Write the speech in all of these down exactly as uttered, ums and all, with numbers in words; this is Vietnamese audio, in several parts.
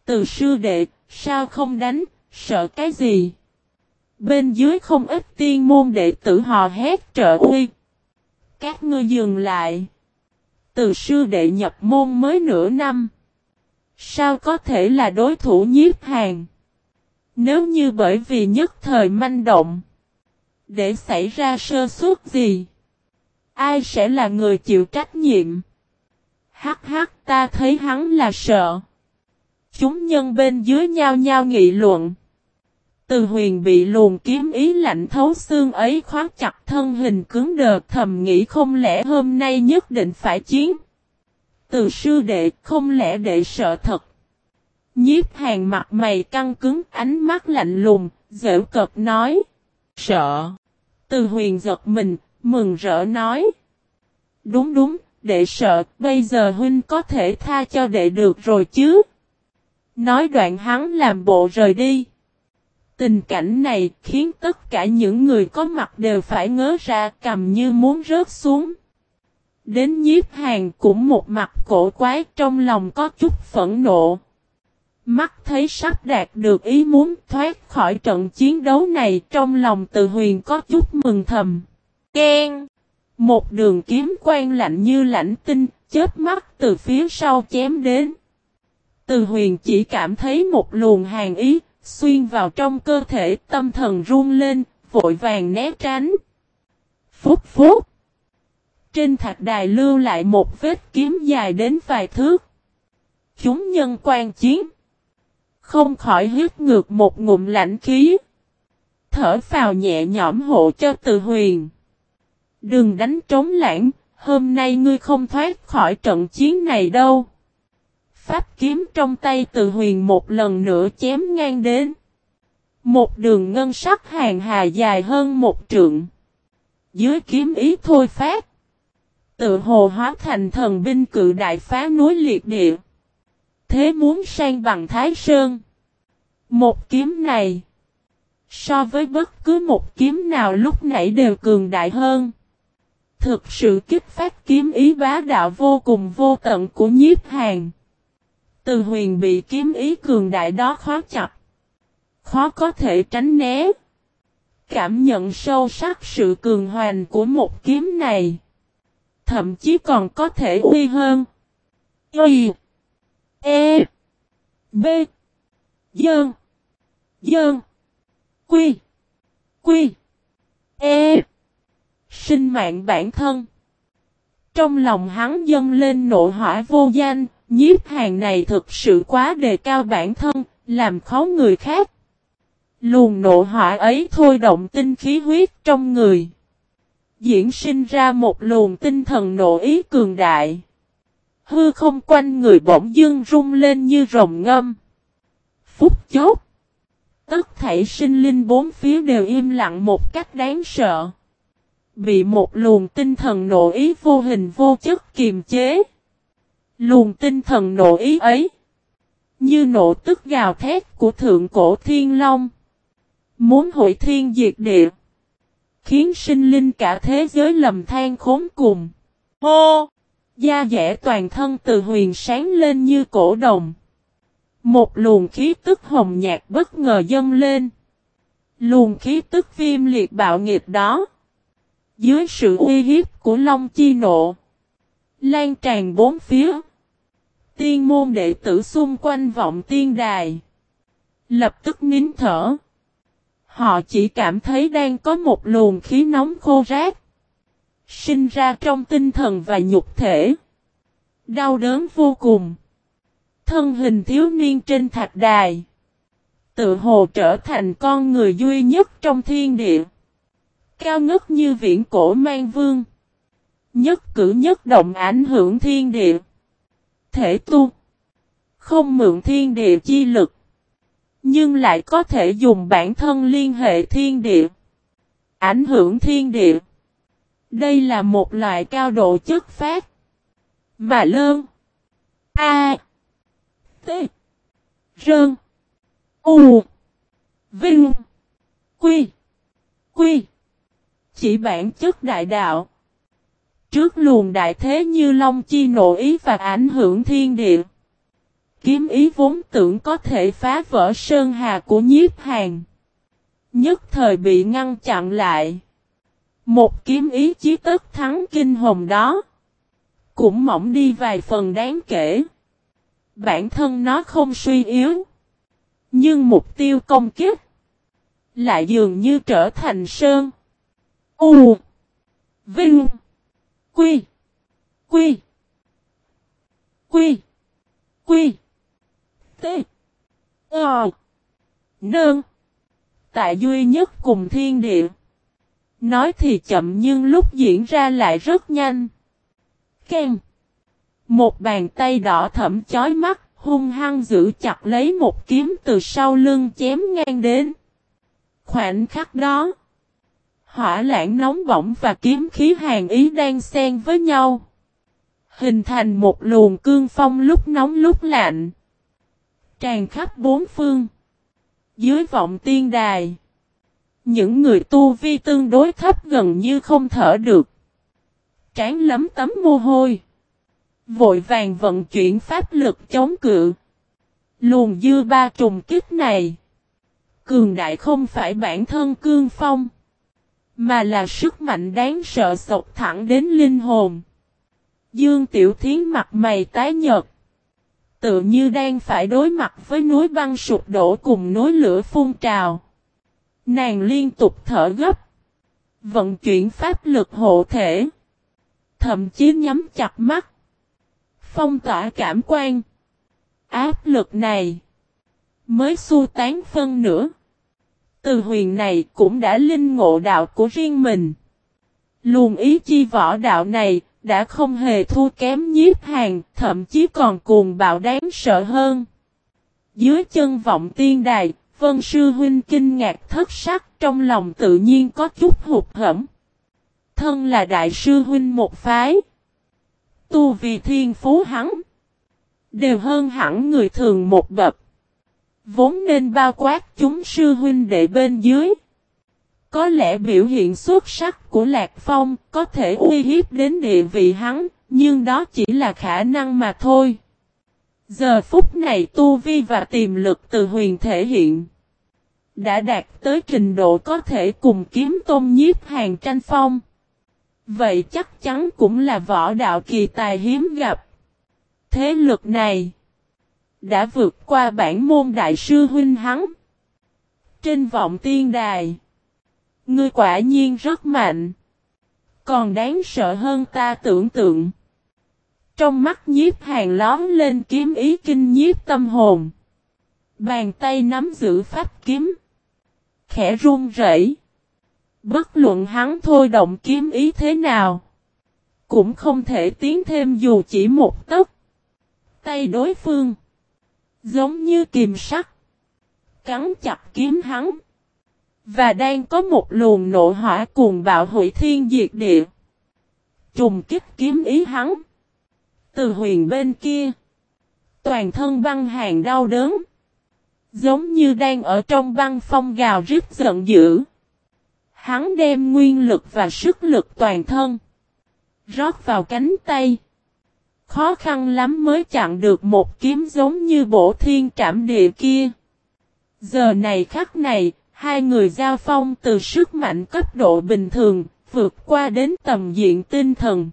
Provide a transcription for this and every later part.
Từ sư đệ, sao không đánh, sợ cái gì? Bên dưới không ít tiên môn đệ tử hò hét trợ uy. Các ngươi dừng lại. Từ sư đệ nhập môn mới nửa năm. Sao có thể là đối thủ Nhiếp Hàn? Nếu như bởi vì nhất thời manh động, để xảy ra sơ suất gì, ai sẽ là người chịu trách nhiệm? Hắc hắc, ta thấy hắn là sợ. Chúng nhân bên dưới nhao nhao nghị luận. Từ Huyền bị luồng kiếm ý lạnh thấu xương ấy khóa chặt thân hình cứng đờ, thầm nghĩ không lẽ hôm nay nhất định phải chiến. Từ sư đệ, không lẽ đệ sợ thật? Nhiếp Hàn mặt mày căng cứng, ánh mắt lạnh lùng, giễu cợt nói. Sợ. Từ Huyền giật mình, mừng rỡ nói. Đúng đúng, đệ sợ, bây giờ huynh có thể tha cho đệ được rồi chứ. Nói đoạn hắn làm bộ rời đi. Tình cảnh này khiến tất cả những người có mặt đều phải ngớ ra, cầm như muốn rớt xuống. Đến Nhiếp Hàn cũng một mặt cổ quái, trong lòng có chút phẫn nộ. Mắt thấy sắp đạt được ý muốn thoát khỏi trận chiến đấu này, trong lòng Từ Huyền có chút mừng thầm. Keng! Một đường kiếm quang lạnh như lãnh tinh, chớp mắt từ phía sau chém đến. Từ Huyền chỉ cảm thấy một luồng hàn ý xuyên vào trong cơ thể, tâm thần run lên, vội vàng né tránh. Phút phút. Trên thạch đài lưu lại một vết kiếm dài đến vài thước. Chúng nhân quan chiến, không khỏi hít ngược một ngụm lạnh khí. Thở phào nhẹ nhõm hộ cho Từ Huyền. Đừng đánh trống lãng, hôm nay ngươi không thoát khỏi trận chiến này đâu. Pháp kiếm trong tay Từ Huyền một lần nữa chém ngang đến. Một đường ngân sắc hàng hà dài hơn một trượng. Dưới kiếm ý thôi phát, tự hồ hóa thành thần binh cự đại phá núi liệt địa. Thế muốn sang bằng Thái Sơn. Một kiếm này, so với bất cứ một kiếm nào lúc nãy đều cường đại hơn. Thực sự kích phát kiếm ý bá đạo vô cùng vô tận của Nhiếp Hàn. Từ Huyền bị kiếm ý cường đại đó khóa chặt, khó có thể tránh né. Cảm nhận sâu sắc sự cường hoành của một kiếm này, thậm chí còn có thể uy hơn. Y E B Dơn Dơn Quy Quy E Sinh mạng bản thân. Trong lòng hắn dâng lên nộ hỏa vô danh. Nhiếp Hàn này thực sự quá đề cao bản thân, làm khó người khác. Luồng nộ hỏa ấy thôi động tinh khí huyết trong người, diễn sinh ra một luồng tinh thần nộ ý cường đại. Hư không quanh người bỗng dưng rung lên như rồng ngâm. Phút chốc, tất thảy sinh linh bốn phía đều im lặng một cách đáng sợ. Bị một luồng tinh thần nộ ý vô hình vô chất kiềm chế. Luồng tinh thần nộ ý ấy, như nộ tức gào thét của thượng cổ thiên long, muốn hủy thiên diệt địa, khiến sinh linh cả thế giới lầm than khốn cùng. Hô! Da dẻ toàn thân Từ Huyền sáng lên như cổ đồng. Một luồng khí tức hồng nhạt bất ngờ dâng lên. Luồng khí tức viêm liệt bạo nghiệt đó, dưới sự uy hiếp của Long Chi Nộ, lan tràn bốn phía. Tiên môn đệ tử xung quanh vọng tiên đài, lập tức nín thở. Họ chỉ cảm thấy đang có một luồng khí nóng khô rác sinh ra trong tinh thần và nhục thể. Đau đớn vô cùng. Thân hình thiếu niên trên thạch đài, tự hồ trở thành con người duy nhất trong thiên địa. Cao ngất như viễn cổ man vương. Nhất cử nhất động ảnh hưởng thiên địa. Thể tu, không mượn thiên địa chi lực, nhưng lại có thể dùng bản thân liên hệ thiên địa, ảnh hưởng thiên địa. Đây là một loại cao độ chất phát mà Lơn, A, T, Rơn, U, Vinh, Quy, Quy, chỉ bản chất đại đạo. Trước luồng đại thế như Long Chi Nộ ý và ảnh hưởng thiên địa, Kiếm ý vốn tưởng có thể phá vỡ sơn hà của Nhiếp Hàn, nhất thời bị ngăn chặn lại. Một kiếm ý chí tất thắng kinh hồn đó cũng mỏng đi vài phần đáng kể. Bản thân nó không suy yếu, nhưng mục tiêu công kích lại dường như trở thành sơn. U Vinh Quy Quy Quy Quy T Ờ Nương. Tại duy nhất cùng thiên địa. Nói thì chậm nhưng lúc diễn ra lại rất nhanh. Ken. Một bàn tay đỏ thẫm chói mắt, hung hăng giữ chặt lấy một kiếm từ sau lưng chém ngang đến. Khoảnh khắc đó, hỏa lãng nóng bỏng và kiếm khí hàn ý đang xen với nhau, hình thành một luồng cương phong lúc nóng lúc lạnh, tràn khắp bốn phương. Dưới vọng tiên đài, những người tu vi tương đối thấp gần như không thở được, trán lấm tấm mồ hôi, vội vàng vận chuyển pháp lực chống cự. Luồng dư ba trùng kích này, cường đại không phải bản thân cương phong, mà là sức mạnh đáng sợ sộc thẳng đến linh hồn. Dương Tiểu Thiến mặt mày tái nhợt, tự như đang phải đối mặt với núi băng sụp đổ cùng núi lửa phun trào. Nàng liên tục thở gấp, vận chuyển pháp lực hộ thể, thậm chí nhắm chặt mắt, phong tỏa cảm quan. Áp lực này mới xua tán phân nửa. Từ huyền này cũng đã linh ngộ đạo của riêng mình. Luồng ý chi võ đạo này đã không hề thua kém Nhiếp Hàn, thậm chí còn cuồng bạo đáng sợ hơn. Dưới chân vọng tiên đài, Vân Sư Huynh kinh ngạc thất sắc, trong lòng tự nhiên có chút hụt hẫng. Thân là đại sư huynh một phái, tu vì thiên phú hắn đều hơn hẳn người thường một bậc, vốn nên bao quát chúng sư huynh đệ bên dưới. Có lẽ biểu hiện xuất sắc của Lạc Phong có thể uy hiếp đến địa vị hắn, nhưng đó chỉ là khả năng mà thôi. Giờ phút này tu vi và tiềm lực từ huyền thể hiện, đã đạt tới trình độ có thể cùng kiếm tôn Nhiếp Hàn tranh phong. Vậy chắc chắn cũng là võ đạo kỳ tài hiếm gặp. Thế lực này đã vượt qua bản môn đại sư huynh hắn. Trên vọng tiên đài, ngươi quả nhiên rất mạnh, còn đáng sợ hơn ta tưởng tượng. Trong mắt Nhiếp Hàn lóm lên kiếm ý kinh nhiếp tâm hồn. Bàn tay nắm giữ pháp kiếm, khẽ run rẩy. Bất luận hắn thôi động kiếm ý thế nào, cũng không thể tiến thêm dù chỉ một tấc. Tay đối phương giống như kìm sắt, cắn chặt kiếm hắn, và đang có một luồng nộ hỏa cuồng bạo hủy thiên diệt địa, trùng kích kiếm ý hắn. Từ huyền bên kia, toàn thân băng hàn đau đớn, giống như đang ở trong băng phong gào rít giận dữ. Hắn đem nguyên lực và sức lực toàn thân rót vào cánh tay, khó khăn lắm mới chặn được một kiếm giống như bổ thiên trảm địa kia. Giờ này khắc này, hai người giao phong từ sức mạnh cấp độ bình thường, vượt qua đến tầm diện tinh thần.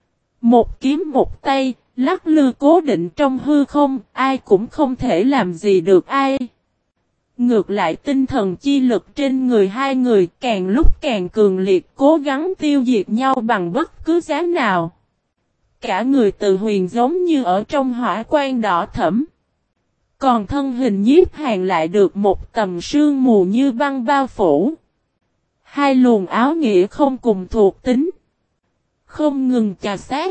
Một kiếm một tay, lắc lư cố định trong hư không, ai cũng không thể làm gì được ai. Ngược lại tinh thần chi lực trên người hai người càng lúc càng cường liệt, cố gắng tiêu diệt nhau bằng bất cứ giá nào. Cả người Từ Huyền giống như ở trong hỏa quan đỏ thẫm, còn thân hình Nhiếp Hàn lại được một tầm sương mù như băng bao phủ. Hai luồng áo nghĩa không cùng thuộc tính, không ngừng chà sát,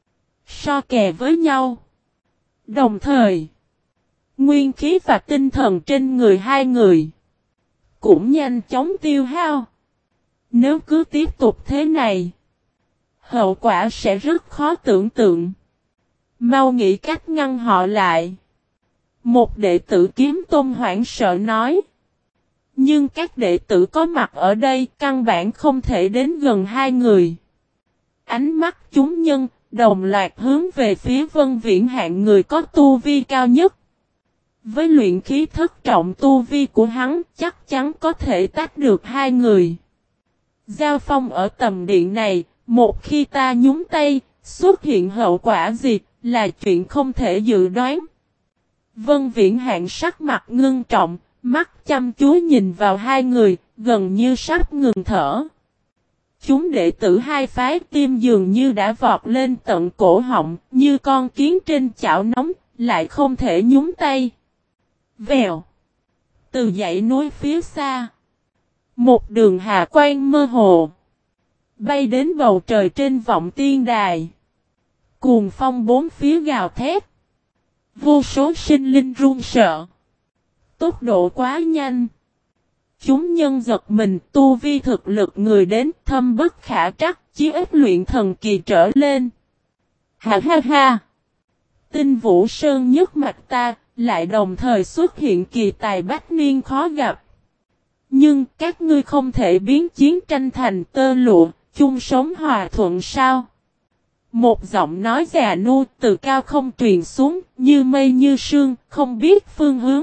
so kè với nhau. Đồng thời, nguyên khí và tinh thần trên người hai người cũng nhanh chóng tiêu hao. Nếu cứ tiếp tục thế này, hậu quả sẽ rất khó tưởng tượng. Mau nghĩ cách ngăn họ lại. Một đệ tử kiếm tôn hoảng sợ nói. Nhưng các đệ tử có mặt ở đây căn bản không thể đến gần hai người. Ánh mắt chúng nhân đồng loạt hướng về phía Vân Viễn Hạng người có tu vi cao nhất. Với luyện khí thất trọng tu vi của hắn chắc chắn có thể tách được hai người. Giao phong ở tầm điện này, một khi ta nhúng tay, xuất hiện hậu quả gì là chuyện không thể dự đoán. Vân Viễn Hạng sắc mặt ngưng trọng, mắt chăm chú nhìn vào hai người, gần như sắp ngừng thở. Chúng đệ tử hai phái tim dường như đã vọt lên tận cổ họng, như con kiến trên chảo nóng, lại không thể nhúng tay. Vèo. Từ dãy núi phía xa, một đường hà quang mơ hồ bay đến bầu trời trên vọng tiên đài. Cuồng phong bốn phía gào thét, vô số sinh linh run sợ. Tốc độ quá nhanh, chúng nhân giật mình, tu vi thực lực người đến thâm bất khả trắc, chí ít luyện thần kỳ trở lên. Ha ha ha! Tinh Vũ Sơn nhất mạch ta, lại đồng thời xuất hiện kỳ tài bách niên khó gặp. Nhưng các ngươi không thể biến chiến tranh thành tơ lụa, chung sống hòa thuận sao? Một giọng nói già nua từ cao không truyền xuống, như mây như sương, không biết phương hướng.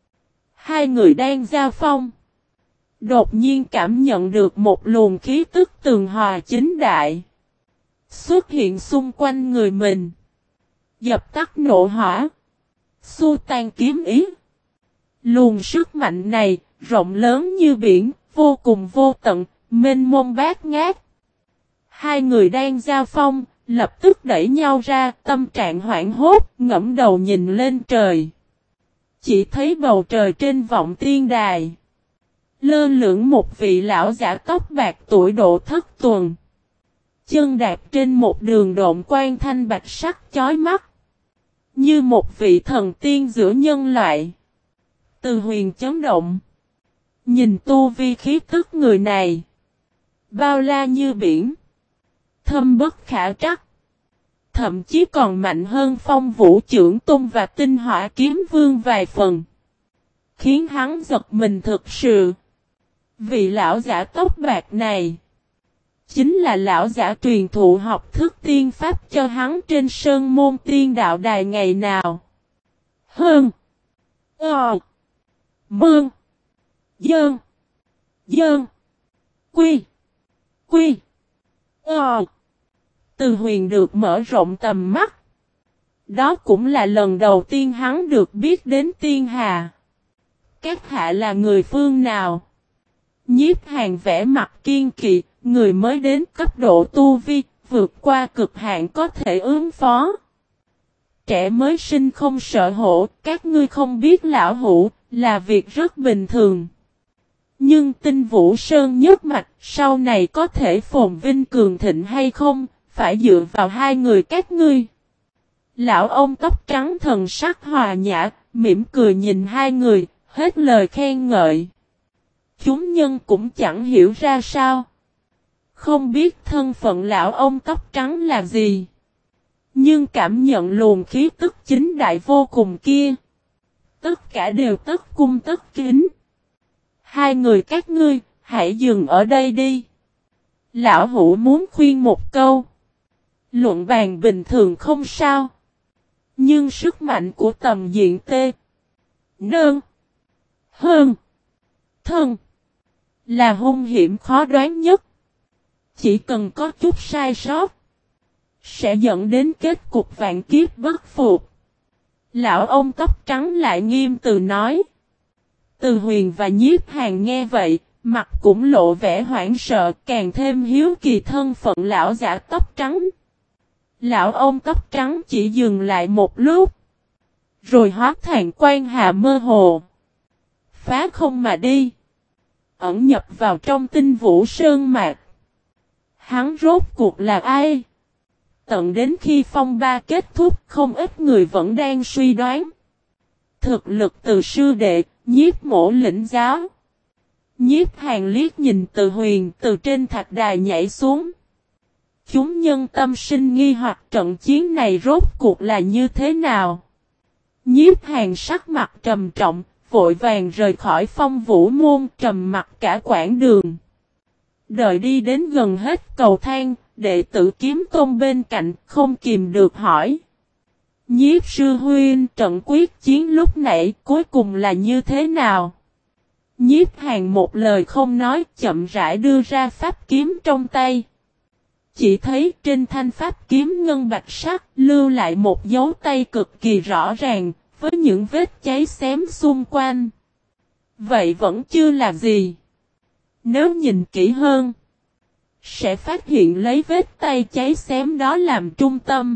Hai người đang giao phong, đột nhiên cảm nhận được một luồng khí tức tường hòa chính đại xuất hiện xung quanh người mình, dập tắt nộ hỏa, xua tan kiếm ý. Luồng sức mạnh này rộng lớn như biển, vô cùng vô tận, mênh mông bát ngát. Hai người đang giao phong, lập tức đẩy nhau ra, tâm trạng hoảng hốt, ngẫm đầu nhìn lên trời. Chỉ thấy bầu trời trên vọng tiên đài lơ lửng một vị lão giả tóc bạc tuổi độ thất tuần, chân đạp trên một đường độn quang thanh bạch sắc chói mắt, như một vị thần tiên giữa nhân loại. Từ Huyền chấn động, nhìn tu vi khí tức người này, bao la như biển, thâm bất khả trắc, thậm chí còn mạnh hơn Phong Vũ Chưởng Tôn và Tinh Hỏa Kiếm Vương vài phần, khiến hắn giật mình thực sự. Vị lão giả tóc bạc này chính là lão giả truyền thụ học thức tiên pháp cho hắn trên sơn môn tiên đạo đài ngày nào. Hơn. Ờ. Mương. Dơn. Dơn. Quy. Quy. Ờ. Từ Huyền được mở rộng tầm mắt. Đó cũng là lần đầu tiên hắn được biết đến tiên hà. Các hạ là người phương nào? Nhiếp Hàn vẽ mặt kiên kỵ, người mới đến cấp độ tu vi, vượt qua cực hạn có thể ứng phó. Trẻ mới sinh không sợ hổ, các ngươi không biết lão hủ, là việc rất bình thường. Nhưng Tinh Vũ Sơn nhất mạch, sau này có thể phồn vinh cường thịnh hay không, phải dựa vào hai người các ngươi. Lão ông tóc trắng thần sắc hòa nhã, mỉm cười nhìn hai người, hết lời khen ngợi. Chúng nhân cũng chẳng hiểu ra sao, không biết thân phận lão ông tóc trắng là gì, nhưng cảm nhận luồng khí tức chính đại vô cùng kia, tất cả đều tất cung tất kính. Hai người các ngươi, hãy dừng ở đây đi. Lão hủ muốn khuyên một câu. Luận bàn bình thường không sao, nhưng sức mạnh của tầm diện T, Nơn, Hơn, Thân là hung hiểm khó đoán nhất. Chỉ cần có chút sai sót, sẽ dẫn đến kết cục vạn kiếp bất phục. Lão ông tóc trắng lại nghiêm từ nói. Từ Huyền và Nhiếp Hàn nghe vậy, mặt cũng lộ vẻ hoảng sợ, càng thêm hiếu kỳ thân phận lão giả tóc trắng. Lão ông tóc trắng chỉ dừng lại một lúc, rồi hóa thành quang hà mơ hồ, phá không mà đi, ẩn nhập vào trong Tinh Vũ Sơn mạc. Hắn rốt cuộc là ai? Tận đến khi phong ba kết thúc, không ít người vẫn đang suy đoán. Thực lực từ sư đệ, Nhiếp Mỗ lĩnh giáo. Nhiếp Hàn liếc nhìn Từ Huyền từ trên thạch đài nhảy xuống. Chúng nhân tâm sinh nghi hoặc trận chiến này rốt cuộc là như thế nào? Nhiếp Hàn sắc mặt trầm trọng, vội vàng rời khỏi Phong Vũ môn, trầm mặt cả quãng đường. Đợi đi đến gần hết cầu thang, đệ tử Kiếm Tôn bên cạnh không kìm được hỏi. Nhiếp sư huynh, trận quyết chiến lúc nãy cuối cùng là như thế nào? Nhiếp Hàn một lời không nói, chậm rãi đưa ra pháp kiếm trong tay. Chỉ thấy trên thanh pháp kiếm ngân bạch sắc lưu lại một dấu tay cực kỳ rõ ràng, với những vết cháy xém xung quanh. Vậy vẫn chưa là gì. Nếu nhìn kỹ hơn, sẽ phát hiện lấy vết tay cháy xém đó làm trung tâm.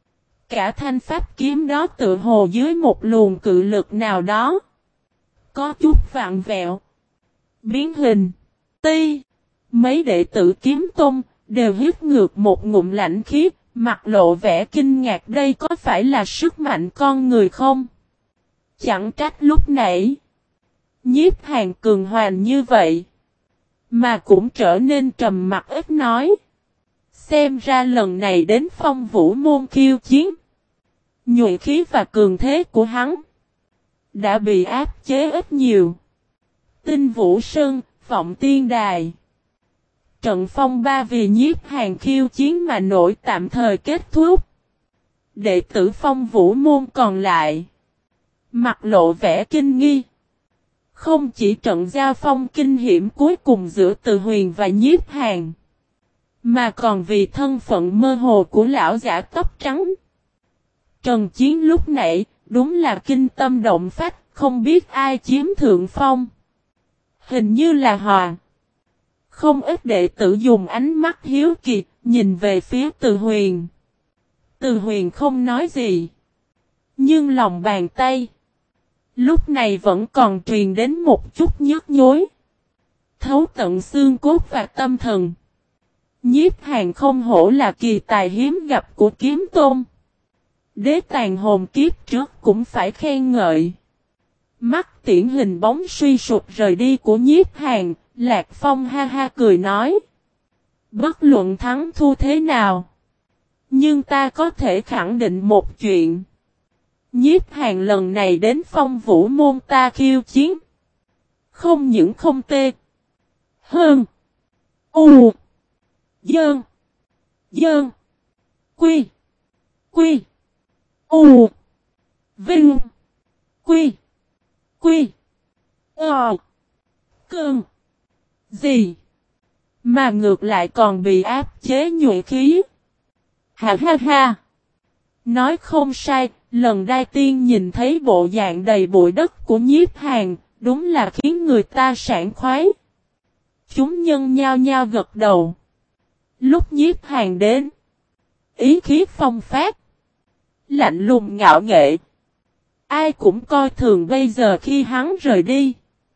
Cả thanh pháp kiếm đó tự hồ dưới một luồng cự lực nào đó. Có chút vặn vẹo, biến hình. Ti, mấy đệ tử Kiếm Tôn đều hít ngược một ngụm lạnh khí, mặt lộ vẻ kinh ngạc, đây có phải là sức mạnh con người không? Chẳng trách lúc nãy Nhiếp Hàn cường hoành như vậy, mà cũng trở nên trầm mặc ít nói. Xem ra lần này đến Phong Vũ môn khiêu chiến, nhuệ khí và cường thế của hắn đã bị áp chế ít nhiều. Tinh Vũ Sơn, Vọng Tiên Đài. Trận phong ba vì Nhiếp Hàn khiêu chiến mà nổi tạm thời kết thúc. Đệ tử Phong Vũ môn còn lại mặt lộ vẻ kinh nghi. Không chỉ trận giao phong kinh hiểm cuối cùng giữa Từ Huyền và Nhiếp Hàn, mà còn vì thân phận mơ hồ của lão giả tóc trắng. Trận chiến lúc nãy đúng là kinh tâm động phách, không biết ai chiếm thượng phong. Hình như là Hòa. Không ít đệ tử dùng ánh mắt hiếu kỳ nhìn về phía Từ Huyền. Từ Huyền không nói gì, nhưng lòng bàn tay lúc này vẫn còn truyền đến một chút nhức nhối, thấu tận xương cốt và tâm thần. Nhiếp Hàn không hổ là kỳ tài hiếm gặp của Kiếm Tôn. Đế tàn hồn kiếp trước cũng phải khen ngợi. Mắt tiễn hình bóng suy sụp rời đi của Nhiếp Hàn, Lạc Phong ha ha cười nói. Bất luận thắng thua thế nào, nhưng ta có thể khẳng định một chuyện. Nhiếp Hàn lần này đến Phong Vũ môn ta khiêu chiến, không những không tê hơn U Dơn Dơn Quy Quy U Vinh Quy Quy Ờ Cơn gì, mà ngược lại còn bị áp chế nhuệ khí. Ha ha ha. Nói không sai, lần Đai Tiên nhìn thấy bộ dạng đầy bụi đất của Nhiếp Hàn, đúng là khiến người ta sảng khoái. Chúng nhân nhao nhao gật đầu. Lúc Nhiếp Hàn đến, ý khí phong phát, lạnh lùng ngạo nghệ. Ai cũng coi thường, bây giờ khi hắn rời đi,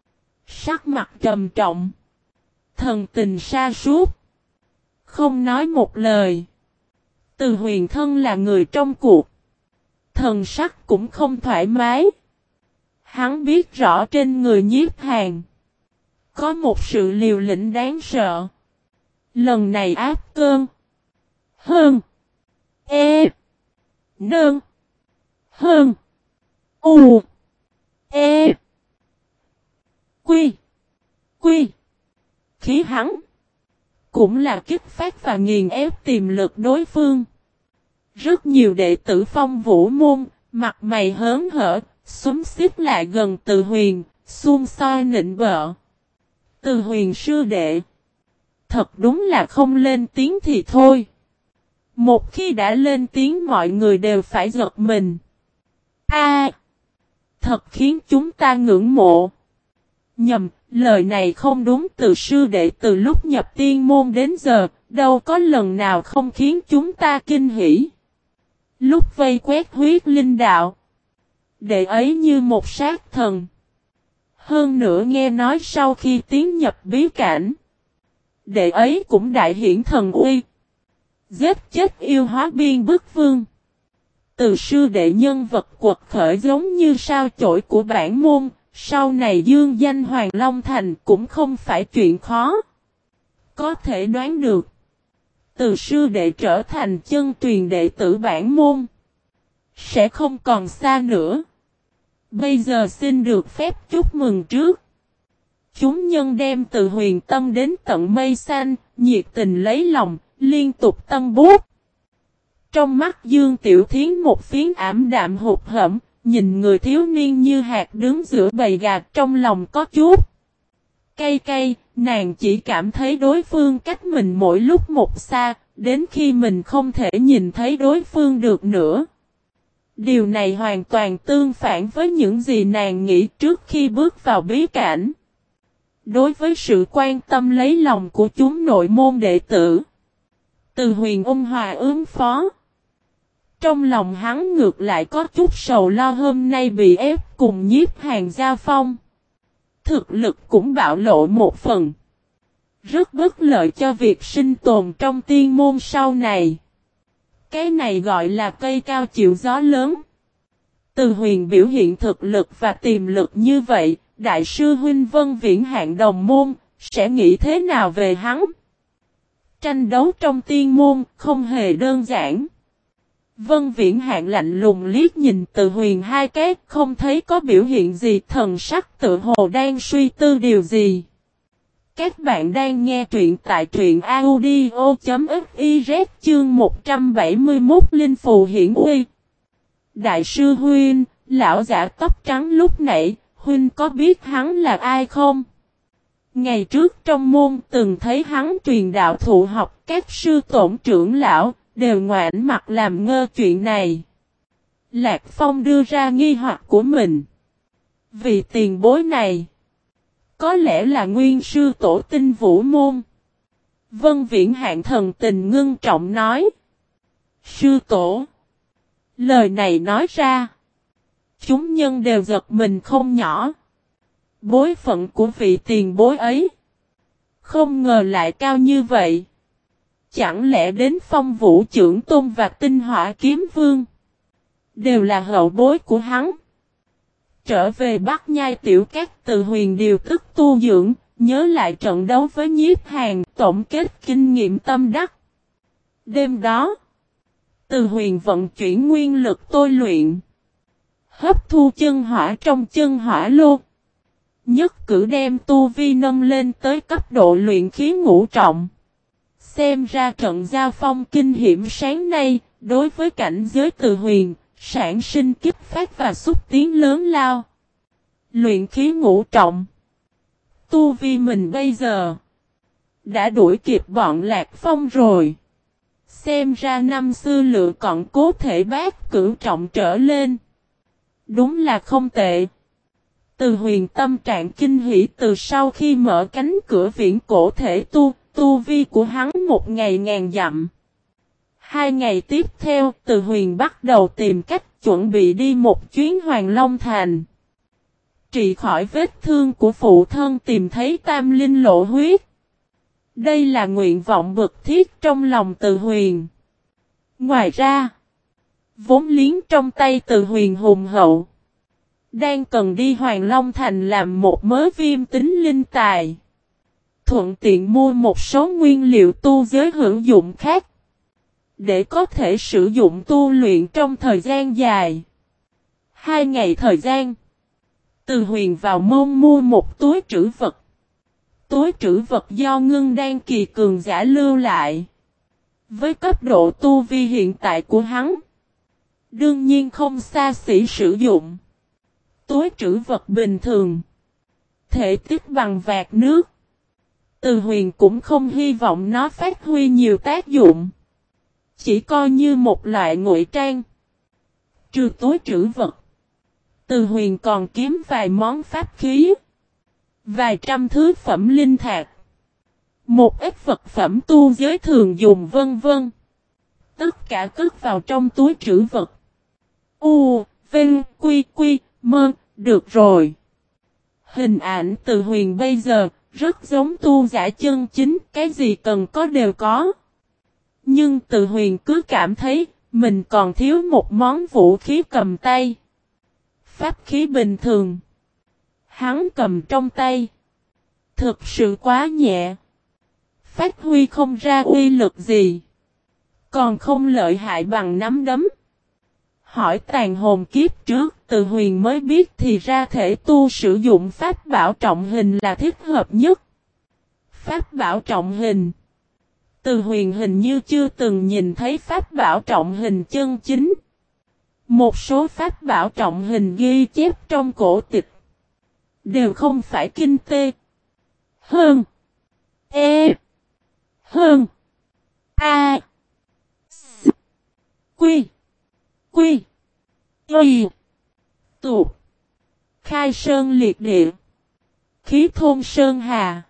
sắc mặt trầm trọng, thần tình sa sút, không nói một lời. Từ Huyền thân là người trong cuộc, thần sắc cũng không thoải mái. Hắn biết rõ trên người Nhiếp Hàn có một sự liều lĩnh đáng sợ. Lần này áp cơn hơn E Nơn hơn U E Quy Quy khí hắn cũng là kích phát và nghiền ép tiềm lực đối phương. Rất nhiều đệ tử Phong Vũ môn mặt mày hớn hở, xúm xít lại gần Từ Huyền, xung soi nịnh bợ. Từ Huyền sư đệ, thật đúng là không lên tiếng thì thôi. Một khi đã lên tiếng mọi người đều phải giật mình. A, thật khiến chúng ta ngưỡng mộ. Nhầm, lời này không đúng, Từ sư đệ từ lúc nhập tiên môn đến giờ, đâu có lần nào không khiến chúng ta kinh hỉ. Lúc vây quét huyết linh đạo, đệ ấy như một sát thần. Hơn nữa nghe nói sau khi tiến nhập bí cảnh, đệ ấy cũng đại hiển thần uy, giết chết yêu hóa biên bức vương. Từ sư đệ nhân vật quật khởi giống như sao chổi của bản môn, sau này dương danh Hoàng Long Thành cũng không phải chuyện khó. Có thể đoán được, Từ sư đệ trở thành chân truyền đệ tử bản môn sẽ không còn xa nữa. Bây giờ xin được phép chúc mừng trước. Chúng nhân đem Từ Huyền tâm đến tận mây xanh, nhiệt tình lấy lòng, liên tục tân bút. Trong mắt Dương Tiểu Thiến một phiến ảm đạm hụt hẫng, nhìn người thiếu niên như hạt đứng giữa bầy gà trong lòng có chút cay cay, nàng chỉ cảm thấy đối phương cách mình mỗi lúc một xa, đến khi mình không thể nhìn thấy đối phương được nữa. Điều này hoàn toàn tương phản với những gì nàng nghĩ trước khi bước vào bí cảnh. Đối với sự quan tâm lấy lòng của chúng nội môn đệ tử, Từ Huyền ôn hòa ứng phó. Trong lòng hắn ngược lại có chút sầu lo hôm nay bị ép cùng Nhiếp Hàn giao phong. Thực lực cũng bạo lộ một phần. Rất bất lợi cho việc sinh tồn trong tiên môn sau này. Cái này gọi là cây cao chịu gió lớn. Từ Huyền biểu hiện thực lực và tiềm lực như vậy, Đại sư huynh Vân Viễn Hạng đồng môn, sẽ nghĩ thế nào về hắn? Tranh đấu trong tiên môn không hề đơn giản. Vân Viễn Hạng lạnh lùng liếc nhìn Từ Huyền hai cái, không thấy có biểu hiện gì, thần sắc tự hồ đang suy tư điều gì. Các bạn đang nghe truyện tại truyện audio chấm fiz chương một trăm bảy mươi mốt Linh Phù Hiển Uy. Đại sư huynh, lão giả tóc trắng lúc nãy, huynh có biết hắn là ai không? Ngày trước trong môn từng thấy hắn truyền đạo thụ học, các sư tổn trưởng lão đều ngoảnh mặt làm ngơ chuyện này. Lạc Phong đưa ra nghi hoặc của mình. Vì tiền bối này, có lẽ là nguyên sư tổ Tinh Vũ môn. Vân Viễn Hạng thần tình ngưng trọng nói. Sư tổ. Lời này nói ra, chúng nhân đều giật mình không nhỏ. Bối phận của vị tiền bối ấy, không ngờ lại cao như vậy. Chẳng lẽ đến Phong Vũ Trưởng Tôn và Tinh Hỏa Kiếm Vương đều là hậu bối của hắn? Trở về Bắc Nhai Tiểu Các, Từ Huyền điều tức tu dưỡng, nhớ lại trận đấu với Nhiếp Hàn, tổng kết kinh nghiệm tâm đắc. Đêm đó, Từ Huyền vận chuyển nguyên lực tôi luyện, hấp thu chân hỏa trong chân hỏa lô, nhất cử đem tu vi nâng lên tới cấp độ luyện khí ngũ trọng. Xem ra trận giao phong kinh hiểm sáng nay, đối với cảnh giới Từ Huyền, sản sinh kích phát và xúc tiến lớn lao. Luyện khí ngũ trọng. Tu vi mình bây giờ đã đuổi kịp bọn Lạc Phong rồi. Xem ra năm xưa lựa cận cố thể bát cửu trọng trở lên. Đúng là không tệ. Từ Huyền tâm trạng kinh hỉ từ sau khi mở cánh cửa viễn cổ thể tu, tu vi của hắn một ngày ngàn dặm. Hai ngày tiếp theo, Từ Huyền bắt đầu tìm cách chuẩn bị đi một chuyến Hoàng Long Thành. Trị khỏi vết thương của phụ thân, tìm thấy tam linh lộ huyết. Đây là nguyện vọng bậc thiết trong lòng Từ Huyền. Ngoài ra, vốn liếng trong tay Từ Huyền hùng hậu, đang cần đi Hoàng Long Thành làm một mớ viêm tính linh tài. Thuận tiện mua một số nguyên liệu tu giới hữu dụng khác, để có thể sử dụng tu luyện trong thời gian dài. Hai ngày thời gian, Từ Huyền vào môn mua một túi trữ vật. Túi trữ vật do Ngưng Đan kỳ cường giả lưu lại. Với cấp độ tu vi hiện tại của hắn, đương nhiên không xa xỉ sử dụng. Túi trữ vật bình thường, thể tích bằng vạt nước. Từ Huyền cũng không hy vọng nó phát huy nhiều tác dụng, chỉ coi như một loại ngụy trang. Trừ túi trữ vật, Từ Huyền còn kiếm vài món pháp khí, vài trăm thứ phẩm linh thạch, một ít vật phẩm tu giới thường dùng vân vân. Tất cả cất vào trong túi trữ vật. U, Vinh, Quy, Quy, Mơ, được rồi. Hình ảnh Từ Huyền bây giờ rất giống tu giả chân chính, cái gì cần có đều có. Nhưng Từ Huyền cứ cảm thấy mình còn thiếu một món vũ khí cầm tay. Pháp khí bình thường hắn cầm trong tay thực sự quá nhẹ, phát huy không ra uy lực gì, còn không lợi hại bằng nắm đấm. Hỏi tàn hồn kiếp trước, Từ Huyền mới biết thì ra thể tu sử dụng pháp bảo trọng hình là thích hợp nhất. Pháp bảo trọng hình, Từ Huyền hình như chưa từng nhìn thấy pháp bảo trọng hình chân chính. Một số pháp bảo trọng hình ghi chép trong cổ tịch đều không phải kinh tê. Hơn. E. Hơn. A. S. Quy. Quy. Y. Tục. Khai sơn liệt địa. Khí thôn sơn hà.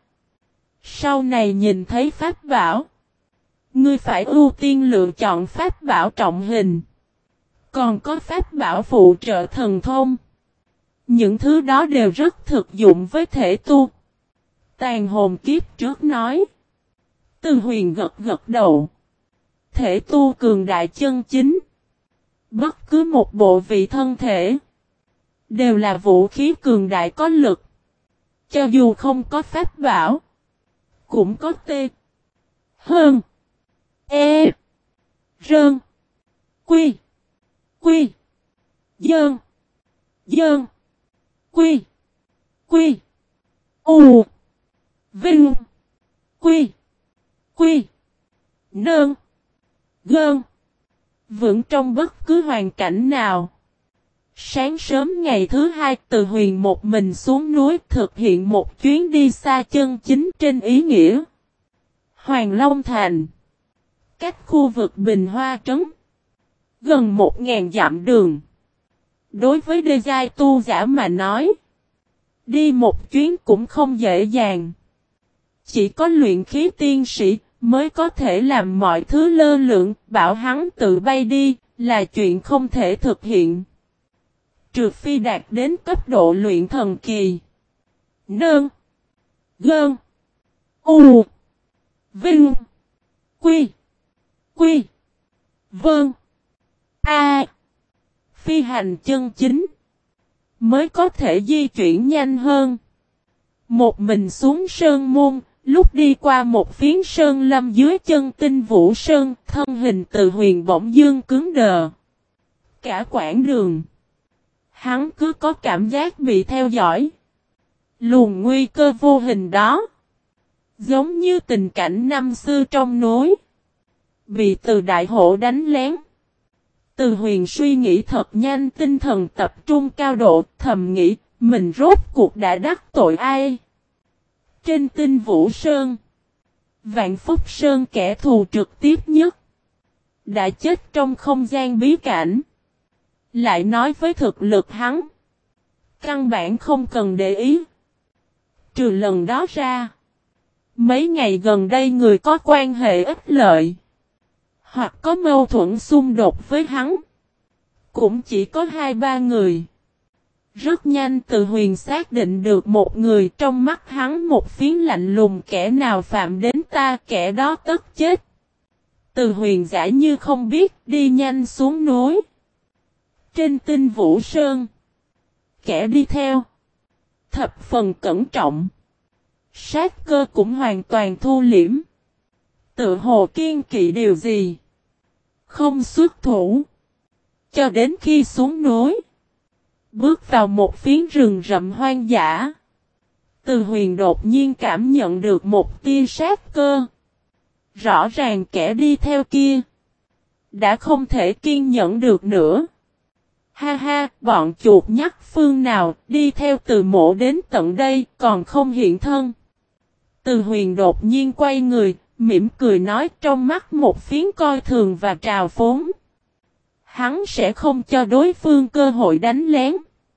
Sau này nhìn thấy pháp bảo, ngươi phải ưu tiên lựa chọn pháp bảo trọng hình. Còn có pháp bảo phụ trợ thần thông. Những thứ đó đều rất thực dụng với thể tu. Tàn hồn kiếp trước nói. Từ Huyền gật gật đầu. Thể tu cường đại chân chính. Bất cứ một bộ vị thân thể đều là vũ khí cường đại có lực. Cho dù không có pháp bảo, cũng có tê. Hơn. E. Rơn. Quy. Quy. Dơn. Dơn. Quy. Quy. U. Vinh. Quy. Quy. Nơn. Gơn. Vững trong bất cứ hoàn cảnh nào. Sáng sớm ngày thứ hai, Từ Huyền một mình xuống núi thực hiện một chuyến đi xa chân chính trên ý nghĩa. Hoàng Long Thành. Cách khu vực Bình Hoa Trấn gần một ngàn dặm đường. Đối với đê giai tu giả mà nói, đi một chuyến cũng không dễ dàng. Chỉ có luyện khí tiên sĩ mới có thể làm mọi thứ lơ lửng, bảo hắn tự bay đi là chuyện không thể thực hiện. Trừ phi đạt đến cấp độ luyện thần kỳ. Nơn. Gơn. U. Vinh. Quy. Quy. Vâng. A. Phi hành chân chính mới có thể di chuyển nhanh hơn. Một mình xuống sơn môn, lúc đi qua một phiến sơn lâm dưới chân Tinh Vũ Sơn, thân hình Từ Huyền bỗng dưng cứng đờ. Cả quãng đường, hắn cứ có cảm giác bị theo dõi. Luồng nguy cơ vô hình đó, giống như tình cảnh năm xưa trong núi, bị Từ Đại Hổ đánh lén. Từ Huyền suy nghĩ thật nhanh, tinh thần tập trung cao độ, thầm nghĩ, mình rốt cuộc đã đắc tội ai? Trên Tinh Vũ Sơn, Vạn Phúc Sơn kẻ thù trực tiếp nhất, đã chết trong không gian bí cảnh. Lại nói với thực lực hắn, căn bản không cần để ý. Trừ lần đó ra, mấy ngày gần đây người có quan hệ ích lợi, hoặc có mâu thuẫn xung đột với hắn, cũng chỉ có hai ba người. Rất nhanh Từ Huyền xác định được một người, trong mắt hắn một phiến lạnh lùng, kẻ nào phạm đến ta kẻ đó tất chết. Từ Huyền giả như không biết, đi nhanh xuống núi. Trên Tinh Vũ Sơn, kẻ đi theo thập phần cẩn trọng, sát cơ cũng hoàn toàn thu liễm. Tự hồ kiên kỵ điều gì, không xuất thủ. Cho đến khi xuống núi, bước vào một phiến rừng rậm hoang dã, Từ Huyền đột nhiên cảm nhận được một tia sát cơ. Rõ ràng kẻ đi theo kia đã không thể kiên nhẫn được nữa. Ha ha, bọn chuột nhắt phương nào đi theo Từ Mộ đến tận đây còn không hiện thân. Từ Huyền đột nhiên quay người, mỉm cười nói, trong mắt một phiến coi thường và trào phúng. Hắn sẽ không cho đối phương cơ hội đánh lén.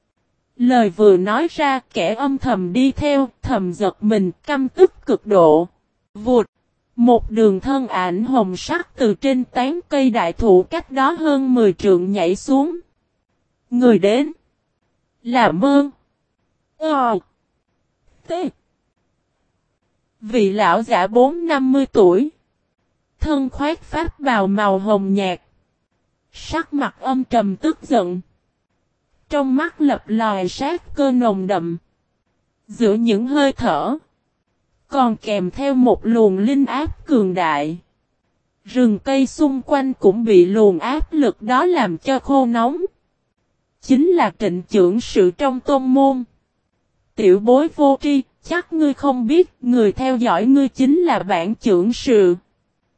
Lời vừa nói ra, kẻ âm thầm đi theo, thầm giật mình, căm tức cực độ. Vụt, một đường thân ảnh hồng sắc từ trên tán cây đại thụ cách đó hơn mười trượng nhảy xuống. Người đến là Mơn. Ờ. T. Vị lão giả bốn năm mươi tuổi. Thân khoác pháp bào màu hồng nhạt. Sắc mặt âm trầm tức giận. Trong mắt lập lòi sát cơ nồng đậm. Giữa những hơi thở, còn kèm theo một luồng linh áp cường đại. Rừng cây xung quanh cũng bị luồng áp lực đó làm cho khô nóng. Chính là Trịnh trưởng sự trong tôn môn. Tiểu bối vô tri, chắc ngươi không biết, người theo dõi ngươi chính là bản trưởng sự.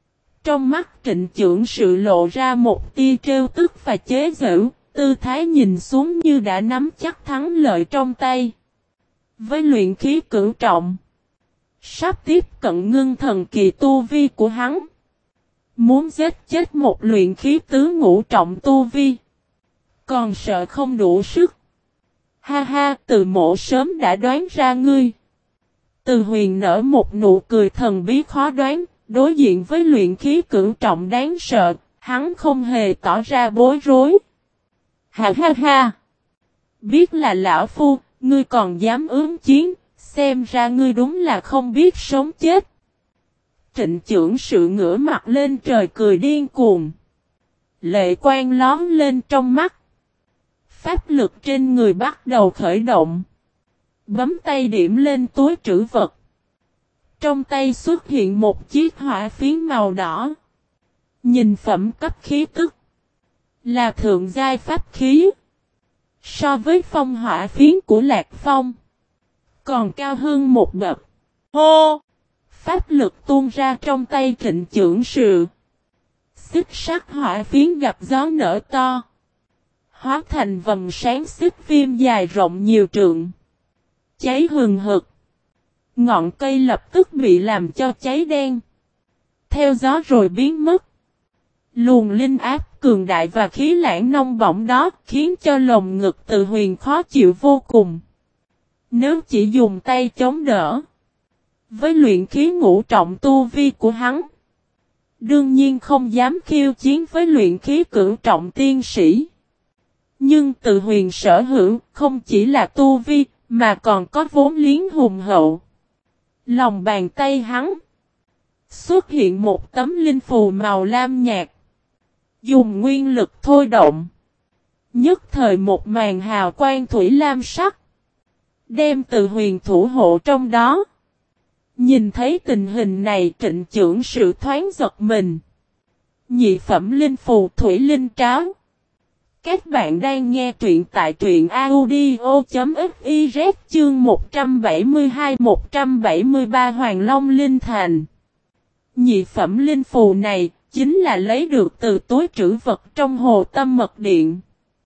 Trong mắt Trịnh Chưởng Sự lộ ra một tia trêu tức và chế giễu, tư thái nhìn xuống như đã nắm chắc thắng lợi trong tay. Với luyện khí cửu trọng, sắp tiếp cận ngưng thần kỳ tu vi của hắn. Muốn giết chết một luyện khí tứ ngũ trọng tu vi, còn sợ không đủ sức. Ha ha, Từ Mộ sớm đã đoán ra ngươi. Từ Huyền nở một nụ cười thần bí khó đoán, đối diện với luyện khí cửu trọng đáng sợ, hắn không hề tỏ ra bối rối. Ha ha ha! Biết là lão phu, ngươi còn dám ứng chiến, xem ra ngươi đúng là không biết sống chết. Trịnh Chưởng Sự ngửa mặt lên trời cười điên cuồng. Lệ quang lóm lên trong mắt. Pháp lực trên người bắt đầu khởi động. Bấm tay điểm lên túi trữ vật. Trong tay xuất hiện một chiếc hỏa phiến màu đỏ. Nhìn phẩm cấp khí tức, là thượng giai pháp khí. So với phong hỏa phiến của Lạc Phong, còn cao hơn một bậc. Hô! Pháp lực tuôn ra trong tay Trịnh Chưởng Sự. Xích sắc hỏa phiến gặp gió nở to. Hóa thành vầng sáng xích viêm dài rộng nhiều trượng. Cháy hừng hực. Ngọn cây lập tức bị làm cho cháy đen. Theo gió rồi biến mất. Luồng linh áp cường đại và khí lãng nông bỏng đó khiến cho lồng ngực Từ Huyền khó chịu vô cùng. Nếu chỉ dùng tay chống đỡ, với luyện khí ngũ trọng tu vi của hắn, đương nhiên không dám khiêu chiến với luyện khí cửu trọng tiên sĩ. Nhưng Từ Huyền sở hữu không chỉ là tu vi, mà còn có vốn liếng hùng hậu. Lòng bàn tay hắn xuất hiện một tấm linh phù màu lam nhạt. Dùng nguyên lực thôi động. Nhất thời một màn hào quang thủy lam sắc. Đem Từ Huyền thủ hộ trong đó. Nhìn thấy tình hình này, Trịnh Chưởng Sự thoáng giật mình. Nhị phẩm linh phù thủy linh tráo. Các bạn đang nghe truyện tại truyện audio.fiz chương một trăm bảy mươi hai một trăm bảy mươi ba Hoàng Long Linh Thành. Nhị phẩm linh phù này chính là lấy được từ túi trữ vật trong Hồ Tâm Mật Điện.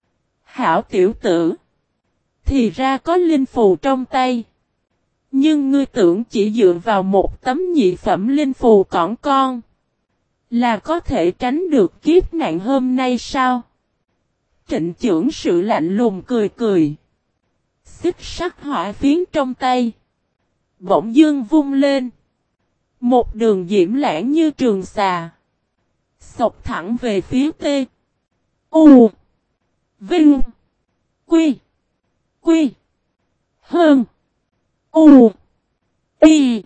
Hảo tiểu tử, thì ra có linh phù trong tay. Nhưng ngươi tưởng chỉ dựa vào một tấm nhị phẩm linh phù cỏn con là có thể tránh được kiếp nạn hôm nay sao? Trịnh Chưởng Sự lạnh lùng cười cười. Xích sắc hỏa phiến trong tay bỗng dưng vung lên. Một đường diễm lãng như trường xà xộc thẳng về phía T U Vinh Quy Quy Hơn U I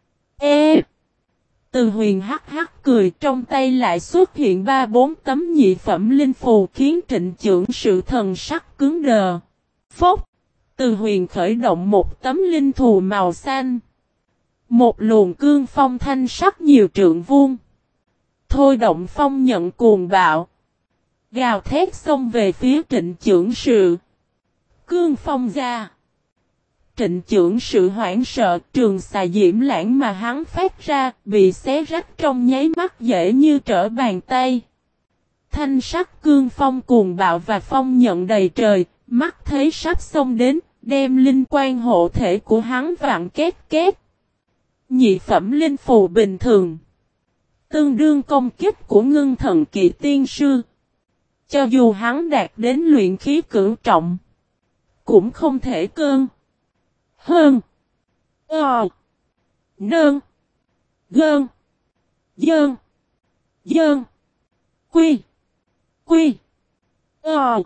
E. Từ Huyền hắc hắc cười, trong tay lại xuất hiện ba bốn tấm nhị phẩm linh phù khiến Trịnh Chưởng Sự thần sắc cứng đờ. Phốc! Từ Huyền khởi động một tấm linh thù màu xanh. Một luồng cương phong thanh sắc nhiều trượng vuông. Thôi động phong nhận cuồng bạo. Gào thét xông về phía Trịnh Chưởng Sự. Cương phong ra. Trịnh Chưởng Sự hoảng sợ, trường xà diễm lãng mà hắn phát ra bị xé rách trong nháy mắt dễ như trở bàn tay. Thanh sắc cương phong cuồng bạo và phong nhận đầy trời, mắt thấy sắp xông đến, đem linh quan hộ thể của hắn vặn két két. Nhị phẩm linh phù bình thường, tương đương công kích của ngưng thần kỳ tiên sư. Cho dù hắn đạt đến luyện khí cửu trọng, cũng không thể cơn. Hơn. Ờ. Nơn. Gơn. Dơn. Dơn. Quy. Quy. Ờ.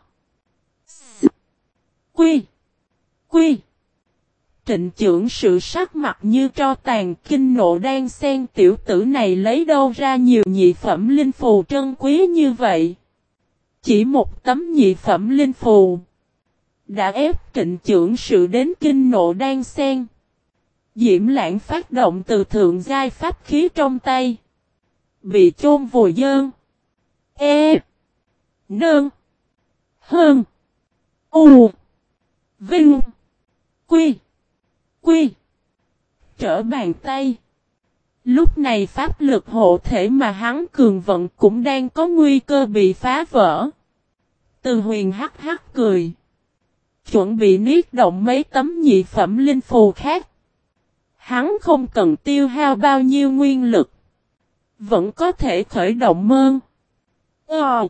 S. Quy. Quy. Trịnh Chưởng Sự sắc mặt như tro tàn, kinh nộ đang xen, tiểu tử này lấy đâu ra nhiều nhị phẩm linh phù trân quý như vậy. Chỉ một tấm nhị phẩm linh phù đã ép Trịnh Chưởng Sự đến kinh nộ đang xen. Diễm lãng phát động từ thượng giai pháp khí trong tay. Bị chôn vùi dơn. E. Nơn. Hơn. U. Vinh. Quy. Quy. Trở bàn tay. Lúc này pháp lực hộ thể mà hắn cường vận cũng đang có nguy cơ bị phá vỡ. Từ Huyền hắc hắc cười. Chuẩn bị niết động mấy tấm nhị phẩm linh phù khác. Hắn không cần tiêu hao bao nhiêu nguyên lực. Vẫn có thể khởi động mơn. Ờ.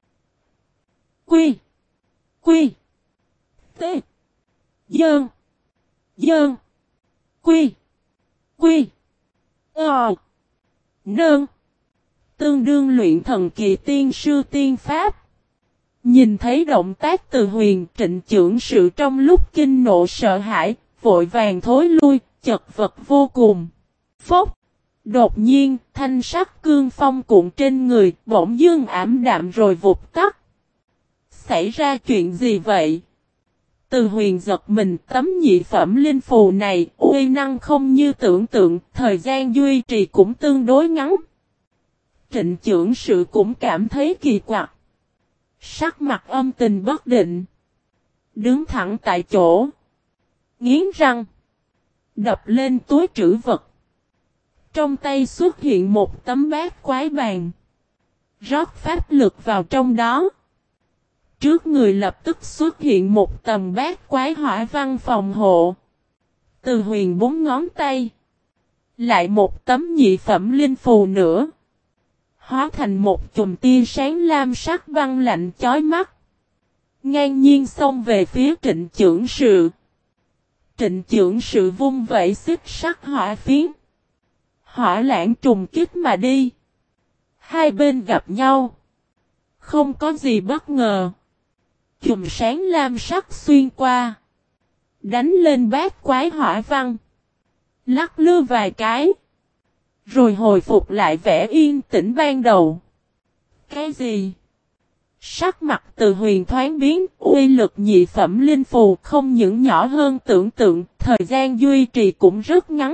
Quy. Quy. T. Dơn. Dơn. Quy. Quy. Ờ. Nơn. Tương đương luyện thần kỳ tiên sư tiên pháp. Nhìn thấy động tác Từ Huyền, Trịnh Chưởng Sự trong lúc kinh nộ sợ hãi, vội vàng thối lui, chật vật vô cùng. Phốc. Đột nhiên, thanh sắc cương phong cuộn trên người, bỗng dưng ảm đạm rồi vụt tắt. Xảy ra chuyện gì vậy? Từ Huyền giật mình, tấm nhị phẩm linh phù này, uy năng không như tưởng tượng, thời gian duy trì cũng tương đối ngắn. Trịnh Chưởng Sự cũng cảm thấy kỳ quặc. Sắc mặt âm tình bất định. Đứng thẳng tại chỗ. Nghiến răng. Đập lên túi trữ vật. Trong tay xuất hiện một tấm bát quái bàn. Rót pháp lực vào trong đó. Trước người lập tức xuất hiện một tầm bát quái hỏa văn phòng hộ. Từ Huyền bốn ngón tay. Lại một tấm nhị phẩm linh phù nữa. Hóa thành một chùm tia sáng lam sắc băng lạnh chói mắt. Ngang nhiên xông về phía Trịnh Chưởng Sự. Trịnh Chưởng Sự vung vẩy xích sắc hỏa phiến. Hỏa lãng trùng kích mà đi. Hai bên gặp nhau. Không có gì bất ngờ. Chùm sáng lam sắc xuyên qua. Đánh lên bát quái hỏa văn. Lắc lư vài cái. Rồi hồi phục lại vẻ yên tĩnh ban đầu. Cái gì? Sắc mặt Từ Huyền thoáng biến, uy lực nhị phẩm linh phù không những nhỏ hơn tưởng tượng, thời gian duy trì cũng rất ngắn.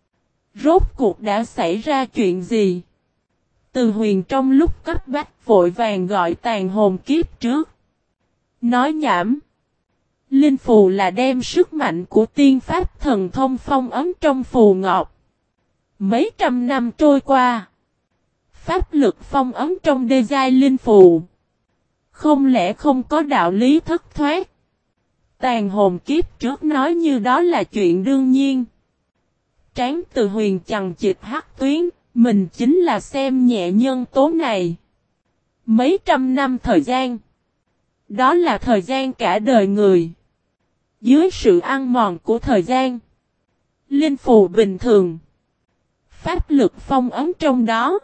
Rốt cuộc đã xảy ra chuyện gì? Từ Huyền trong lúc cấp bách vội vàng gọi tàn hồn kiếp trước. Nói nhảm. Linh phù là đem sức mạnh của tiên pháp thần thông phong ấn trong phù ngọc. Mấy trăm năm trôi qua. Pháp lực phong ấn trong đê giai linh phù. Không lẽ không có đạo lý thất thoát? Tàn hồn kiếp trước nói như đó là chuyện đương nhiên. Tráng Từ Huyền chằng chịt hắc tuyến, mình chính là xem nhẹ nhân tố này. Mấy trăm năm thời gian. Đó là thời gian cả đời người. Dưới sự ăn mòn của thời gian. Linh phù bình thường. Pháp lực phong ấn trong đó.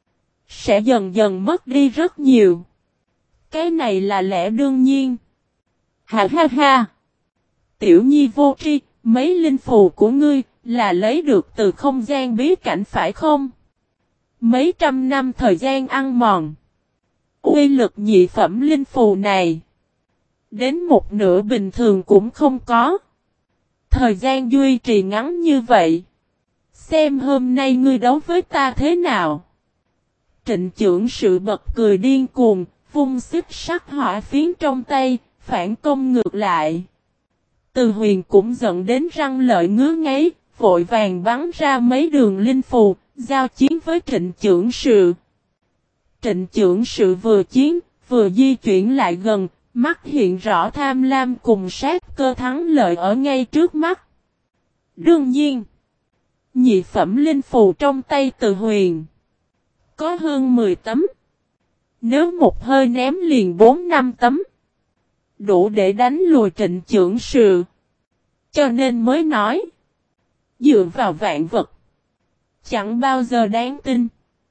Sẽ dần dần mất đi rất nhiều. Cái này là lẽ đương nhiên. Ha ha ha. Tiểu nhi vô tri, mấy linh phù của ngươi là lấy được từ không gian bí cảnh phải không? Mấy trăm năm thời gian ăn mòn. Uy lực nhị phẩm linh phù này. Đến một nửa bình thường cũng không có. Thời gian duy trì ngắn như vậy. Xem hôm nay ngươi đấu với ta thế nào? Trịnh Chưởng Sự bật cười điên cuồng, vung xích sắc hỏa phiến trong tay, phản công ngược lại. Từ Huyền cũng giận đến răng lợi ngứa ngáy, vội vàng bắn ra mấy đường linh phù, giao chiến với Trịnh Chưởng Sự. Trịnh Chưởng Sự vừa chiến, vừa di chuyển lại gần, mắt hiện rõ tham lam cùng sát cơ thắng lợi ở ngay trước mắt. Đương nhiên, nhị phẩm linh phù trong tay Từ Huyền có hơn mười tấm. Nếu một hơi ném liền bốn năm tấm, đủ để đánh lùi Trịnh Chưởng Sự. Cho nên mới nói, dựa vào vạn vật, chẳng bao giờ đáng tin.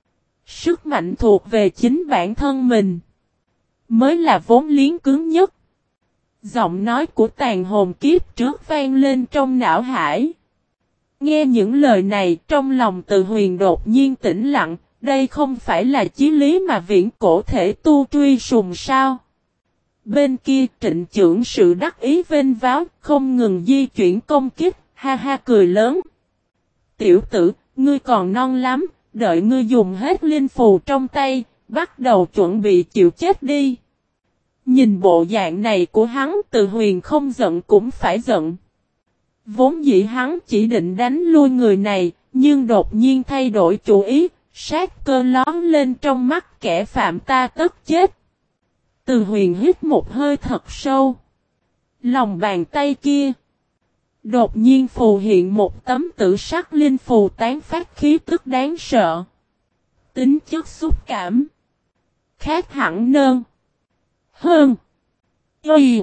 Sức mạnh thuộc về chính bản thân mình, mới là vốn liếng cứng nhất. Giọng nói của tàn hồn kiếp trước vang lên trong não hải. Nghe những lời này trong lòng Từ Huyền đột nhiên tĩnh lặng, đây không phải là chí lý mà viễn cổ thể tu truy sùng sao? Bên kia Trịnh Chưởng Sự đắc ý vênh váo, không ngừng di chuyển công kích, ha ha cười lớn. Tiểu tử, ngươi còn non lắm, đợi ngươi dùng hết linh phù trong tay, bắt đầu chuẩn bị chịu chết đi. Nhìn bộ dạng này của hắn, Từ Huyền không giận cũng phải giận. Vốn dĩ hắn chỉ định đánh lui người này, nhưng đột nhiên thay đổi chủ ý, sát cơ lóm lên trong mắt kẻ phạm ta tất chết. Từ Huyền hít một hơi thật sâu. Lòng bàn tay kia đột nhiên phù hiện một tấm tử sắc linh phù tán phát khí tức đáng sợ. Tính chất xúc cảm khác hẳn nơn hơn y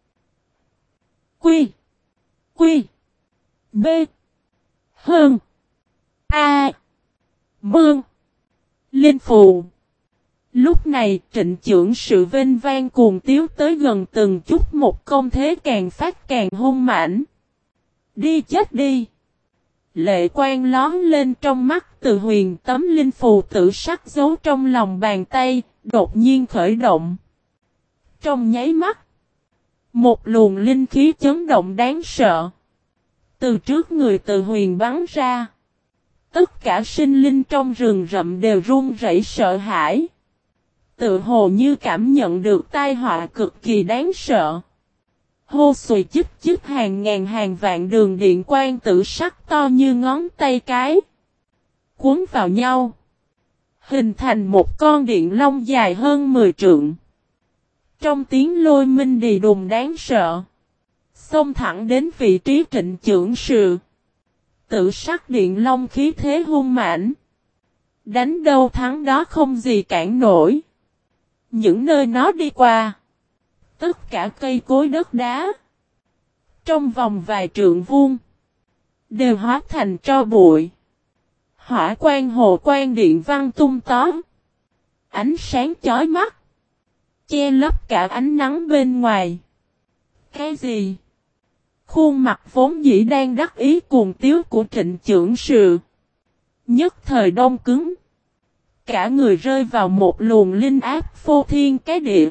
quy quy b hơn a mương linh phù. Lúc này Trịnh Chưởng sự vênh vang cuồng tiếu tới gần từng chút một, công thế càng phát càng hung mãnh. Đi chết đi! Lệ quang lón lên trong mắt Từ Huyền, tấm linh phù tử sắc giấu trong lòng bàn tay, đột nhiên khởi động. Trong nháy mắt, một luồng linh khí chấn động đáng sợ từ trước người Từ Huyền bắn ra. Tất cả sinh linh trong rừng rậm đều run rẩy sợ hãi. Tự hồ như cảm nhận được tai họa cực kỳ đáng sợ. Hô xùi chích chích, hàng ngàn hàng vạn đường điện quang tử sắc to như ngón tay cái cuốn vào nhau, hình thành một con điện long dài hơn mười trượng. Trong tiếng lôi minh đì đùng đáng sợ, xông thẳng đến vị trí Trịnh Chưởng sự. Tử sắc điện long khí thế hung mãnh, đánh đâu thắng đó, không gì cản nổi. Những nơi nó đi qua, tất cả cây cối đất đá trong vòng vài trượng vuông đều hóa thành tro bụi. Hỏa quang hồ quang điện văng tung tóm, ánh sáng chói mắt che lấp cả ánh nắng bên ngoài. Cái gì? Khuôn mặt vốn dĩ đang đắc ý cuồng tiếu của Trịnh Chưởng sự nhất thời đông cứng. Cả người rơi vào một luồng linh áp phô thiên cái địa,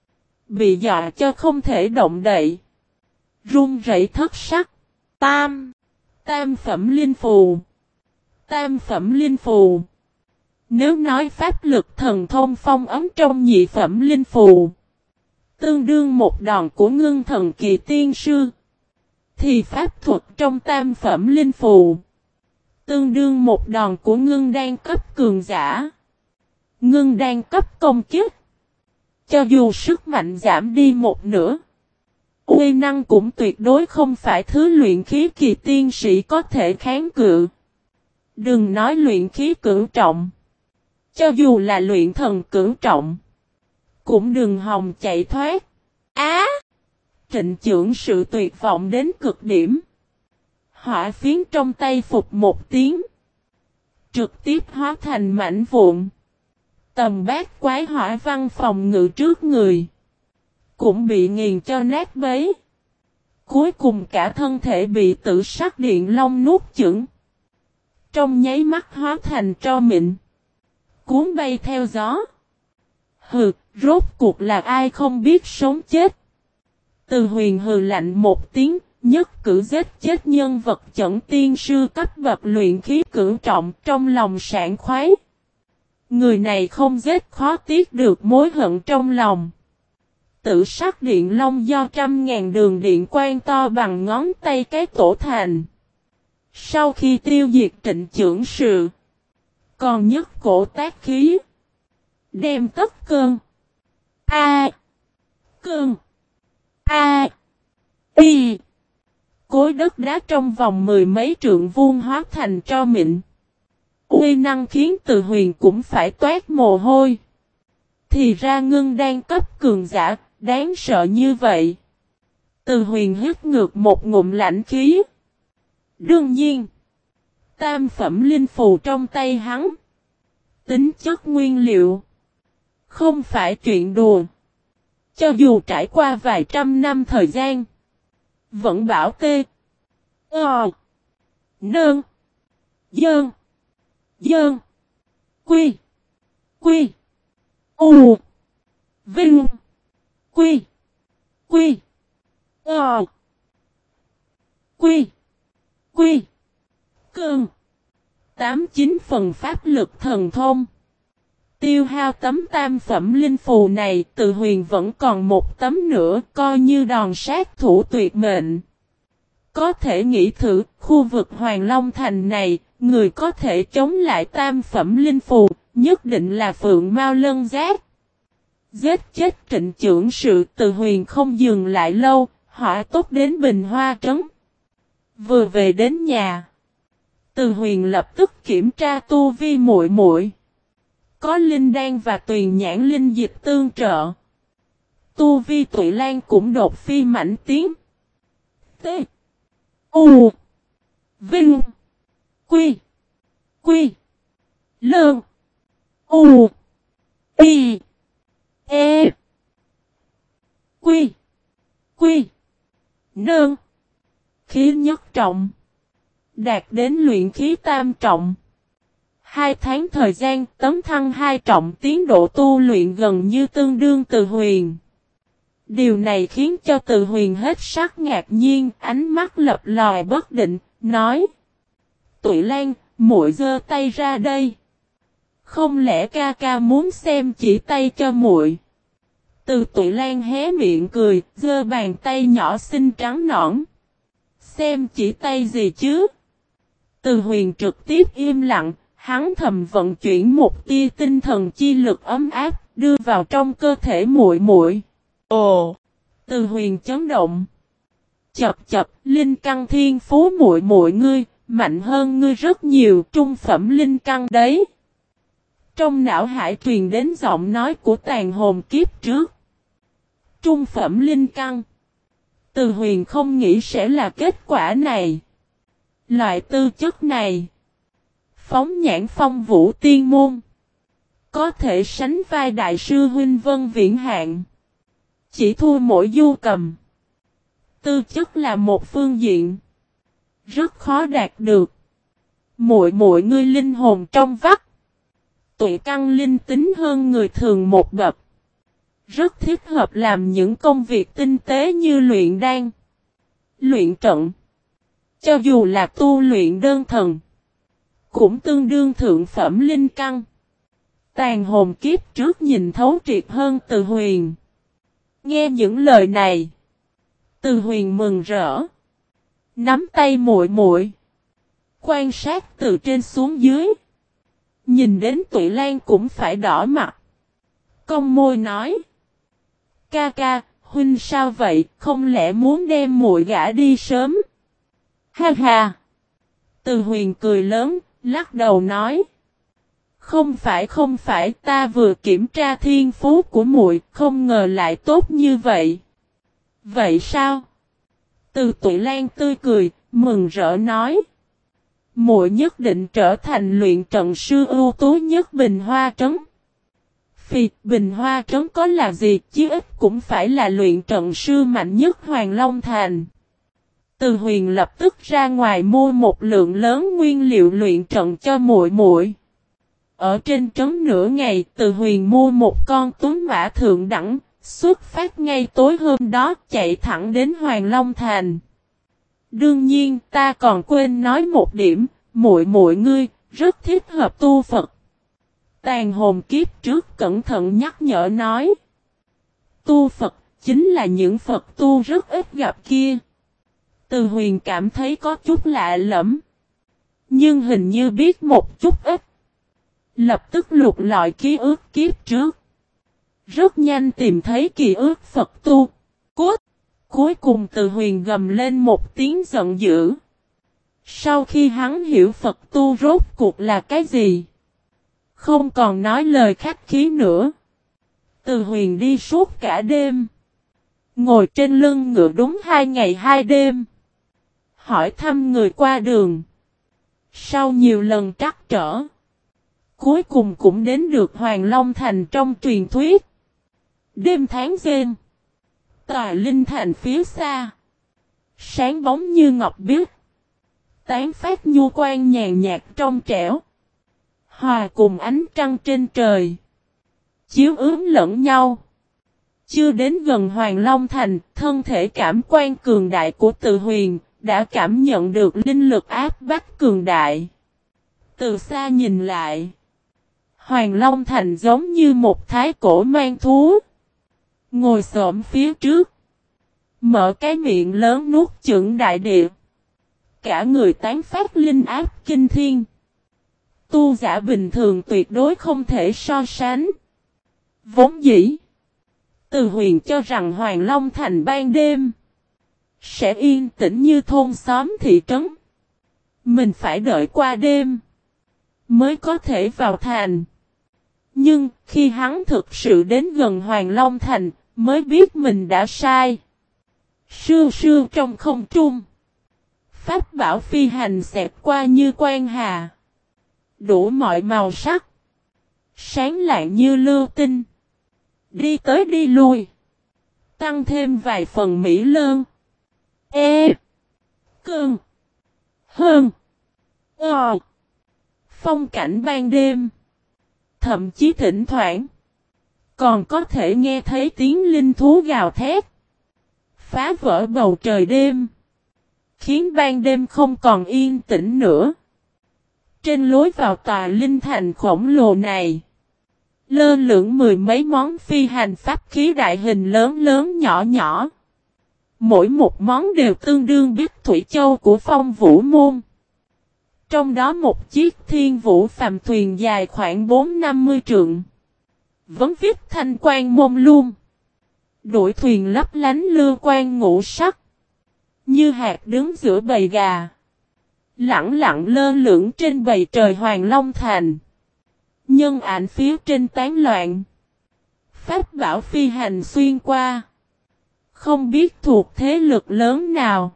bị dọa cho không thể động đậy, run rẩy thất sắc. Tam, tam phẩm linh phù. Tam phẩm linh phù. Nếu nói pháp lực thần thông phong ấm trong nhị phẩm linh phù, tương đương một đòn của ngưng thần kỳ tiên sư, thì pháp thuật trong tam phẩm linh phù, tương đương một đòn của ngưng đan cấp cường giả. Ngưng đan cấp công kích, cho dù sức mạnh giảm đi một nửa, uy năng cũng tuyệt đối không phải thứ luyện khí kỳ tiên sĩ có thể kháng cự. Đừng nói luyện khí cửu trọng, cho dù là luyện thần cửu trọng, cũng đừng hòng chạy thoát. Á! Trịnh Chưởng sự tuyệt vọng đến cực điểm. Hỏa phiến trong tay phục một tiếng, trực tiếp hóa thành mảnh vụn. Tầm bát quái hỏa văn phòng ngự trước người cũng bị nghiền cho nát bấy. Cuối cùng cả thân thể bị tử sắc điện long nuốt chửng, trong nháy mắt hóa thành tro mịn, cuốn bay theo gió. Hừ, rốt cuộc là ai không biết sống chết? Từ Huyền hừ lạnh một tiếng, nhất cử giết chết nhân vật chẩn tiên sư cấp bậc luyện khí cửu trọng, trong lòng sảng khoái. Người này không giết khó tiếc được mối hận trong lòng. Tử sắc điện long do trăm ngàn đường điện quang to bằng ngón tay cái tổ thành. Sau khi tiêu diệt Trịnh Chưởng sự, còn nhất cổ tác khí, đem tất cơn A cơn A Y cối đất đá trong vòng mười mấy trượng vuông hóa thành tro mịn. Uy năng khiến Từ Huyền cũng phải toát mồ hôi. Thì ra ngưng đan cấp cường giả, đáng sợ như vậy. Từ Huyền hít ngược một ngụm lạnh khí. Đương nhiên, tam phẩm linh phù trong tay hắn, tính chất nguyên liệu, không phải chuyện đùa. Cho dù trải qua vài trăm năm thời gian, vẫn bảo tê, ờ, nơn, dơn, dơn, quy, quy, u, vinh, quy, quy, ờ, quy, quy, cơn. Tám chín phần pháp lực thần thông. Tiêu hao tấm tam phẩm linh phù này, Từ Huyền vẫn còn một tấm nữa, coi như đòn sát thủ tuyệt mệnh. Có thể nghĩ thử, khu vực Hoàng Long Thành này, Người có thể chống lại tam phẩm linh phù, nhất định là Phượng Mao Lân Giác. Giết chết Trịnh trưởng sự, Từ Huyền không dừng lại lâu, hỏa tốc đến Bình Hoa Trấn. Vừa về đến nhà, Từ Huyền lập tức kiểm tra tu vi muội muội. Có linh đan và tuyền nhãn linh dịch tương trợ. Tu vi Tụy Lan cũng đột phi mãnh tiến. T. U. Vinh. Quy. Quy. Lương. U. Y. E. Quy. Quy. Nương. Khí nhất trọng. Đạt đến luyện khí tam trọng. Hai tháng thời gian tấn thăng hai trọng, tiến độ tu luyện gần như tương đương Từ Huyền. Điều này khiến cho Từ Huyền hết sắc ngạc nhiên, ánh mắt lập lòi bất định, nói: Tụy Lan, muội giơ tay ra đây. Không lẽ ca ca muốn xem chỉ tay cho muội? Từ Tụy Lan hé miệng cười, giơ bàn tay nhỏ xinh trắng nõn. Xem chỉ tay gì chứ? Từ Huyền trực tiếp im lặng, hắn thầm vận chuyển một tia tinh thần chi lực ấm áp, đưa vào trong cơ thể muội muội. Ồ! Từ Huyền chấn động. Chập chập, linh căn thiên phú muội muội ngươi, mạnh hơn ngươi rất nhiều, trung phẩm linh căn đấy. Trong não hải truyền đến giọng nói của tàn hồn kiếp trước. Trung phẩm linh căn. Từ Huyền không nghĩ sẽ là kết quả này. Loại tư chất này. Phóng nhãn phong vũ tiên môn. Có thể sánh vai đại sư huynh Vân Viễn Hạn. Chỉ thua mỗi du cầm. Tư chất là một phương diện. Rất khó đạt được. Muội muội ngươi linh hồn trong vắt. Tụy căn linh tính hơn người thường một bậc. Rất thích hợp làm những công việc tinh tế như luyện đan, luyện trận. Cho dù là tu luyện đơn thần, cũng tương đương thượng phẩm linh căn. Tàn hồn kiếp trước nhìn thấu triệt hơn Từ Huyền. Nghe những lời này, Từ Huyền mừng rỡ, nắm tay muội muội, quan sát từ trên xuống dưới. Nhìn đến Tụy Lan cũng phải đỏ mặt. Cong môi nói: Ca ca, huynh sao vậy, không lẽ muốn đem muội gả đi sớm? Ha ha! Từ Huyền cười lớn, lắc đầu nói: Không phải không phải, ta vừa kiểm tra thiên phú của muội, không ngờ lại tốt như vậy. Vậy sao? Từ Tụy Lan tươi cười, mừng rỡ nói: Muội nhất định trở thành luyện trận sư ưu tú nhất Bình Hoa Trấn. Phi, Bình Hoa Trấn có là gì, chí ít cũng phải là luyện trận sư mạnh nhất Hoàng Long Thành. Từ Huyền lập tức ra ngoài mua một lượng lớn nguyên liệu luyện trận cho muội muội. Ở trên trấn nửa ngày, Từ Huyền mua một con tuấn mã thượng đẳng, xuất phát ngay tối hôm đó chạy thẳng đến Hoàng Long Thành. Đương nhiên, ta còn quên nói một điểm, muội muội ngươi rất thích hợp tu Phật. Tàn hồn kiếp trước cẩn thận nhắc nhở nói: Tu Phật chính là những Phật tu rất ít gặp kia. Từ Huyền cảm thấy có chút lạ lẫm, nhưng hình như biết một chút ít. Lập tức lục lọi ký ức kiếp trước. Rất nhanh tìm thấy ký ức Phật tu. Cút! Cuối cùng Từ Huyền gầm lên một tiếng giận dữ. Sau khi hắn hiểu Phật tu rốt cuộc là cái gì, không còn nói lời khách khí nữa. Từ Huyền đi suốt cả đêm. Ngồi trên lưng ngựa đúng hai ngày hai đêm. Hỏi thăm người qua đường. Sau nhiều lần trắc trở, cuối cùng cũng đến được Hoàng Long Thành trong truyền thuyết. Đêm tháng đêm, tòa linh thành phía xa, sáng bóng như ngọc biếc, tán phát nhu quan nhàn nhạt trong trẻo, hòa cùng ánh trăng trên trời, chiếu ướm lẫn nhau. Chưa đến gần Hoàng Long Thành, thân thể cảm quan cường đại của Từ Huyền đã cảm nhận được linh lực áp bách cường đại. Từ xa nhìn lại, Hoàng Long Thành giống như một thái cổ mang thú, ngồi xổm phía trước, mở cái miệng lớn nuốt chửng đại địa. Cả người tán phát linh áp kinh thiên. tu giả bình thường tuyệt đối không thể so sánh. Vốn dĩ, Từ Huyền cho rằng Hoàng Long Thành ban đêm sẽ yên tĩnh như thôn xóm thị trấn. Mình phải đợi qua đêm mới có thể vào thành. Nhưng khi hắn thực sự đến gần Hoàng Long Thành mới biết mình đã sai. Sương sương trong không trung, pháp bảo phi hành xẹt qua như quang hà, đủ mọi màu sắc, sáng lạng như lưu tinh, đi tới đi lui, tăng thêm vài phần mỹ lơn. E. Cơn. Hơn. Ờ. Phong cảnh ban đêm. Thậm chí thỉnh thoảng còn có thể nghe thấy tiếng linh thú gào thét, phá vỡ bầu trời đêm, khiến ban đêm không còn yên tĩnh nữa. Trên lối vào tòa linh thành khổng lồ này, lơ lửng mười mấy món phi hành pháp khí đại hình lớn lớn nhỏ nhỏ. Mỗi một món đều tương đương Bích Thủy Châu của Phong Vũ Môn. Trong đó một chiếc Thiên Vũ Phàm thuyền dài khoảng bốn năm mươi trượng, vấn viết thanh quan mông lung. Đuổi thuyền lấp lánh lưu quan ngũ sắc, như hạt đứng giữa bầy gà, lẳng lặng lơ lửng trên bầy trời Hoàng Long Thành. Nhân ảnh phía trên tán loạn, pháp bảo phi hành xuyên qua, không biết thuộc thế lực lớn nào.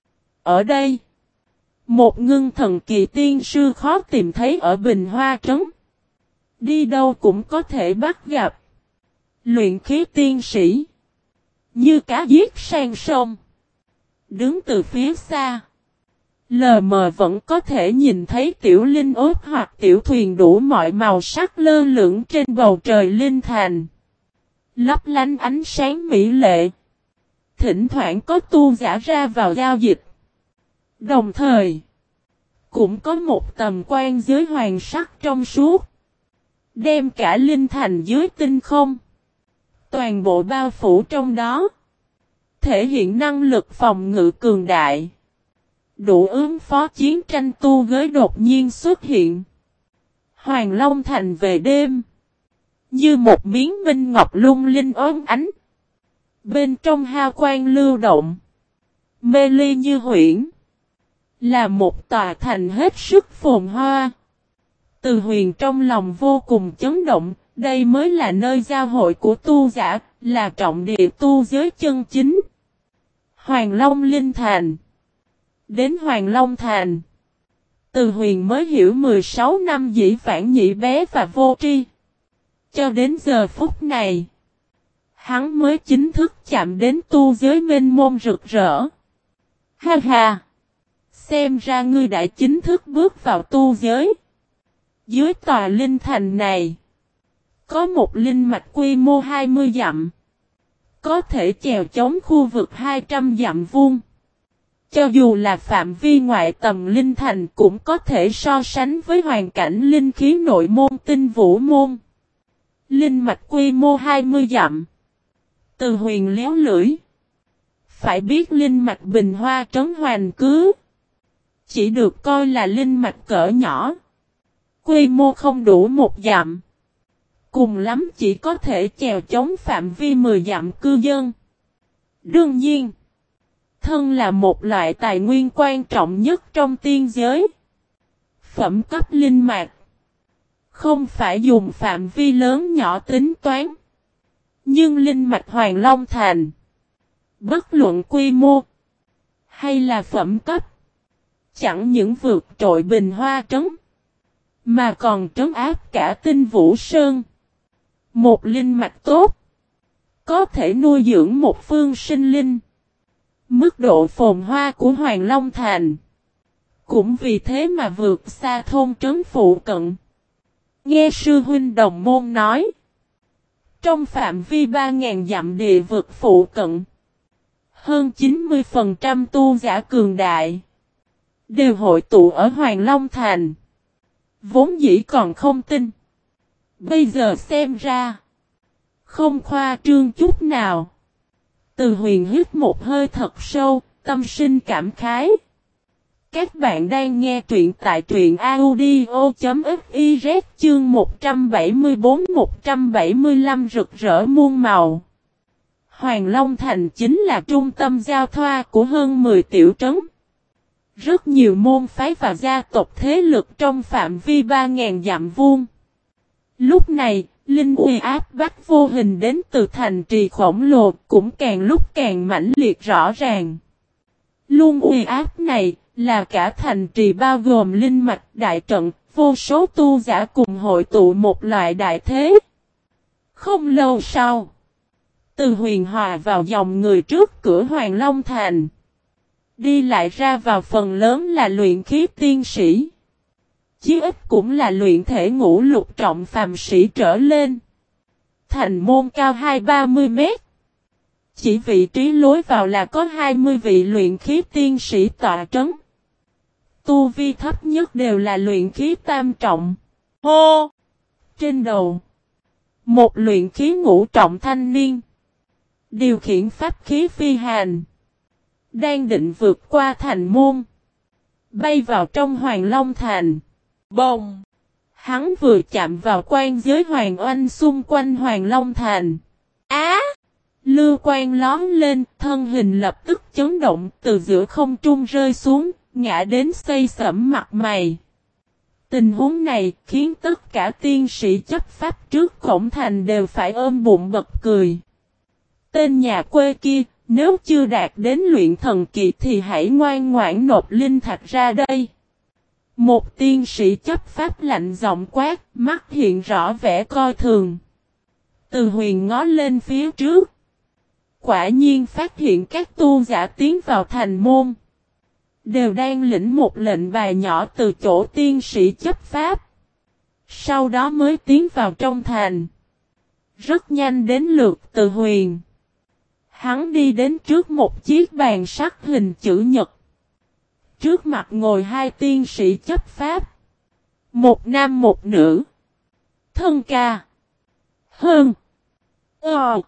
Ở đây, một ngưng thần kỳ tiên sư khó tìm thấy ở Bình Hoa Trấn. Đi đâu cũng có thể bắt gặp. Luyện khí tiên sĩ, như cá giết sang sông. Đứng từ phía xa, lờ mờ vẫn có thể nhìn thấy tiểu linh ốt hoặc tiểu thuyền đủ mọi màu sắc lơ lửng trên bầu trời linh thành, lấp lánh ánh sáng mỹ lệ. Thỉnh thoảng có tu giả ra vào giao dịch. Đồng thời, cũng có một tầm quan giới hoàng sắc trong suốt, đem cả linh thành dưới tinh không, toàn bộ bao phủ trong đó, thể hiện năng lực phòng ngự cường đại, đủ ứng phó chiến tranh tu giới đột nhiên xuất hiện. Hoàng Long Thành về đêm, như một miếng minh ngọc lung linh óng ánh, bên trong hào quang lưu động, mê ly như huyễn, là một tòa thành hết sức phồn hoa. Từ Huyền trong lòng vô cùng chấn động, đây mới là nơi giao hội của tu giả, là trọng địa tu giới chân chính. Hoàng Long Linh Thành. Đến Hoàng Long Thành, Từ Huyền mới hiểu mười sáu năm dĩ vãng nhị bé và vô tri. Cho đến giờ phút này, hắn mới chính thức chạm đến tu giới mênh mông rực rỡ. Ha ha! Xem ra ngươi đã chính thức bước vào tu giới. Dưới tòa linh thành này, có một linh mạch quy mô hai mươi dặm, có thể chèo chống khu vực hai trăm dặm vuông. Cho dù là phạm vi ngoại tầm linh thành cũng có thể so sánh với hoàn cảnh linh khí nội môn Tinh Vũ môn. Linh mạch quy mô hai mươi dặm. Từ Huyền léo lưỡi. Phải biết linh mạch Bình Hoa Trấn Hoành Cứ chỉ được coi là linh mạch cỡ nhỏ, quy mô không đủ một dặm, cùng lắm chỉ có thể chèo chống phạm vi mười dặm cư dân. Đương nhiên, thân là một loại tài nguyên quan trọng nhất trong tiên giới, phẩm cấp linh mạch không phải dùng phạm vi lớn nhỏ tính toán. Nhưng linh mạch Hoàng Long Thành, bất luận quy mô hay là phẩm cấp, chẳng những vượt trội Bình Hoa Trấn, mà còn trấn áp cả Tinh Vũ Sơn. Một linh mạch tốt, có thể nuôi dưỡng một phương sinh linh. Mức độ phồn hoa của Hoàng Long Thành cũng vì thế mà vượt xa thôn trấn phụ cận. Nghe sư huynh đồng môn nói, trong phạm vi ba nghìn dặm địa vực phụ cận, hơn chín mươi phần trăm tu giả cường đại đều hội tụ ở Hoàng Long Thành. Vốn dĩ còn không tin, bây giờ xem ra không khoa trương chút nào. Từ Huyền hít một hơi thật sâu, tâm sinh cảm khái. Các bạn đang nghe truyện tại truyện audio.fiz chương một trăm bảy mươi tư một trăm bảy mươi lăm rực rỡ muôn màu. Hoàng Long Thành chính là trung tâm giao thoa của hơn mười tiểu trấn. Rất nhiều môn phái và gia tộc thế lực trong phạm vi ba nghìn dặm vuông. Lúc này, linh uy áp bách vô hình đến từ thành trì khổng lồ cũng càng lúc càng mãnh liệt rõ ràng. Luôn uy áp này là cả thành trì bao gồm linh mạch đại trận, vô số tu giả cùng hội tụ một loại đại thế. Không lâu sau, Từ Huyền hòa vào dòng người trước cửa Hoàng Long Thành. Đi lại ra vào phần lớn là luyện khí tiên sĩ. Chí ít cũng là luyện thể ngũ lục trọng phàm sĩ trở lên. Thành môn cao hai ba mươi mét. Chỉ vị trí lối vào là có hai mươi vị luyện khí tiên sĩ tọa trấn. Tu vi thấp nhất đều là luyện khí tam trọng. Hô! Trên đầu, một luyện khí ngũ trọng thanh niên điều khiển pháp khí phi hành, đang định vượt qua thành môn, bay vào trong Hoàng Long Thành. Bồng! Hắn vừa chạm vào quan giới hoàng oanh xung quanh Hoàng Long Thành. Á! Lưu quang lóm lên, thân hình lập tức chấn động, từ giữa không trung rơi xuống, ngã đến xây sẫm mặt mày. Tình huống này khiến tất cả tiên sĩ chấp pháp trước cổng thành đều phải ôm bụng bật cười. Tên nhà quê kia, nếu chưa đạt đến luyện thần kỳ thì hãy ngoan ngoãn nộp linh thạch ra đây. Một tiên sĩ chấp pháp lạnh giọng quát, mắt hiện rõ vẻ coi thường. Từ Huyền ngó lên phía trước. Quả nhiên phát hiện các tu giả tiến vào thành môn đều đang lĩnh một lệnh bài nhỏ từ chỗ tiên sĩ chấp pháp. Sau đó mới tiến vào trong thành. Rất nhanh đến lượt Từ Huyền. Hắn đi đến trước một chiếc bàn sắt hình chữ nhật. Trước mặt ngồi hai tiên sĩ chấp pháp. Một nam một nữ. Thân ca. Hơn. Ờ.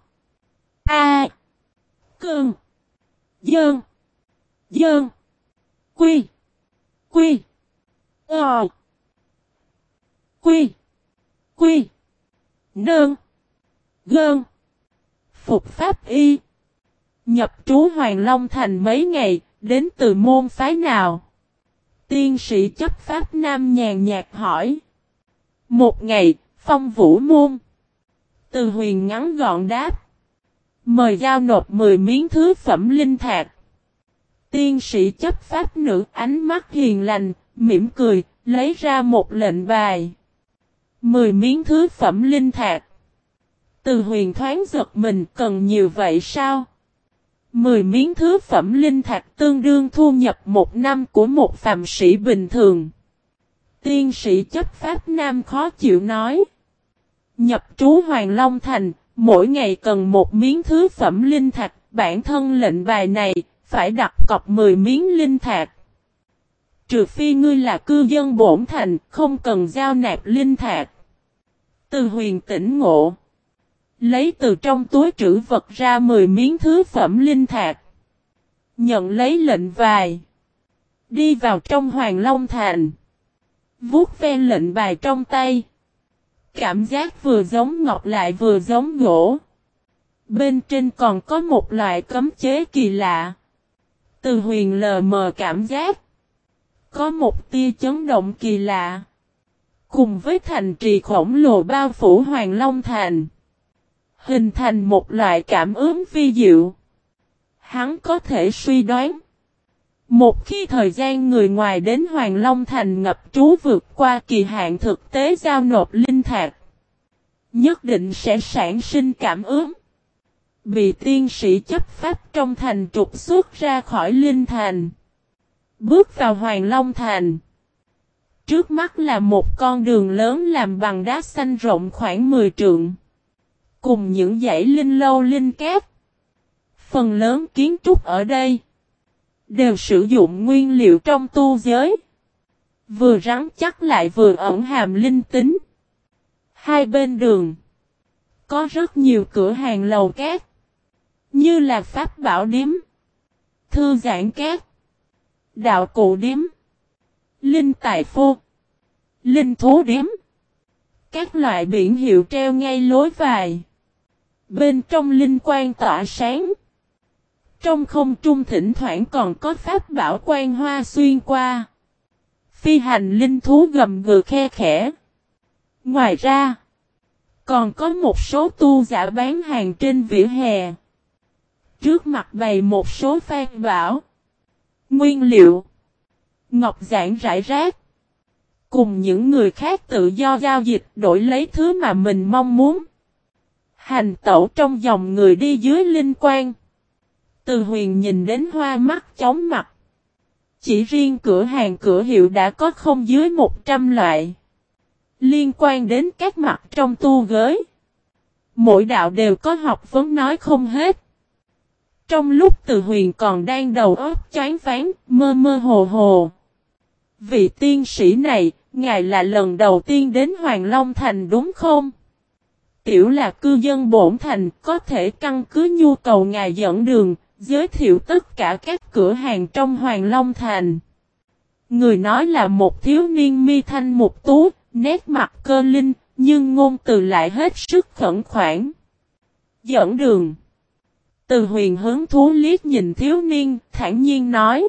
A. Cơn. Dơn. Dơn. Quy. Quy. Ờ. Quy. Quy. Nơn. Gơn. Phục pháp y. Nhập trú Hoàng Long Thành mấy ngày, đến từ môn phái nào? Tiên sĩ chấp pháp nam nhàn nhạt hỏi. Một ngày, Phong Vũ môn. Từ Huyền ngắn gọn đáp. Mời giao nộp mười miếng thứ phẩm linh thạch. Tiên sĩ chấp pháp nữ ánh mắt hiền lành, mỉm cười, lấy ra một lệnh bài. Mười miếng thứ phẩm linh thạch. Từ Huyền thoáng giật mình, cần nhiều vậy sao? Mười miếng thứ phẩm linh thạch tương đương thu nhập một năm của một phàm sĩ bình thường. Tiên sĩ chấp pháp nam khó chịu nói. Nhập trú Hoàng Long Thành, mỗi ngày cần một miếng thứ phẩm linh thạch, bản thân lệnh bài này, phải đặt cọc mười miếng linh thạch. Trừ phi ngươi là cư dân bổn thành, không cần giao nạp linh thạch. Từ Huyền tỉnh ngộ. Lấy từ trong túi trữ vật ra mười miếng thứ phẩm linh thạch. Nhận lấy lệnh vài. Đi vào trong Hoàng Long Thành. Vuốt ve lệnh bài trong tay. Cảm giác vừa giống ngọc lại vừa giống gỗ. Bên trên còn có một loại cấm chế kỳ lạ. Từ Huyền lờ mờ cảm giác. Có một tia chấn động kỳ lạ. Cùng với thành trì khổng lồ bao phủ Hoàng Long Thành. Hình thành một loại cảm ứng vi diệu. Hắn có thể suy đoán. Một khi thời gian người ngoài đến Hoàng Long Thành ngập trú vượt qua kỳ hạn thực tế giao nộp linh thạch. Nhất định sẽ sản sinh cảm ứng. Bị tiên sĩ chấp pháp trong thành trục xuất ra khỏi linh thành. Bước vào Hoàng Long Thành. Trước mắt là một con đường lớn làm bằng đá xanh rộng khoảng mười trượng. Cùng những dãy linh lâu linh cát. Phần lớn kiến trúc ở đây đều sử dụng nguyên liệu trong tu giới. Vừa rắn chắc lại vừa ẩn hàm linh tính. Hai bên đường có rất nhiều cửa hàng lầu cát. Như là pháp bảo điếm, thư giãn cát, đạo cụ điếm, linh tài phô, linh thú điếm. Các loại biển hiệu treo ngay lối vào. Bên trong linh quang tỏa sáng. Trong không trung thỉnh thoảng còn có pháp bảo quang hoa xuyên qua. Phi hành linh thú gầm gừ khe khẽ. Ngoài ra, còn có một số tu giả bán hàng trên vỉa hè. Trước mặt bày một số phan bảo, nguyên liệu, ngọc giản rải rác. Cùng những người khác tự do giao dịch đổi lấy thứ mà mình mong muốn. Hành tẩu trong dòng người đi dưới linh quang. Từ Huyền nhìn đến hoa mắt chóng mặt. Chỉ riêng cửa hàng cửa hiệu đã có không dưới một trăm loại. Liên quan đến các mặt trong tu giới. Mỗi đạo đều có học vấn nói không hết. Trong lúc Từ Huyền còn đang đầu óc choáng váng, mơ mơ hồ hồ. Vị tiên sĩ này, ngài là lần đầu tiên đến Hoàng Long Thành đúng không? Tiểu là cư dân bổn thành, có thể căn cứ nhu cầu ngài dẫn đường, giới thiệu tất cả các cửa hàng trong Hoàng Long Thành. Người nói là một thiếu niên mi thanh mục tú, nét mặt cơ linh, nhưng ngôn từ lại hết sức khẩn khoản. Dẫn đường. Từ Huyền hứng thú liếc nhìn thiếu niên, thản nhiên nói.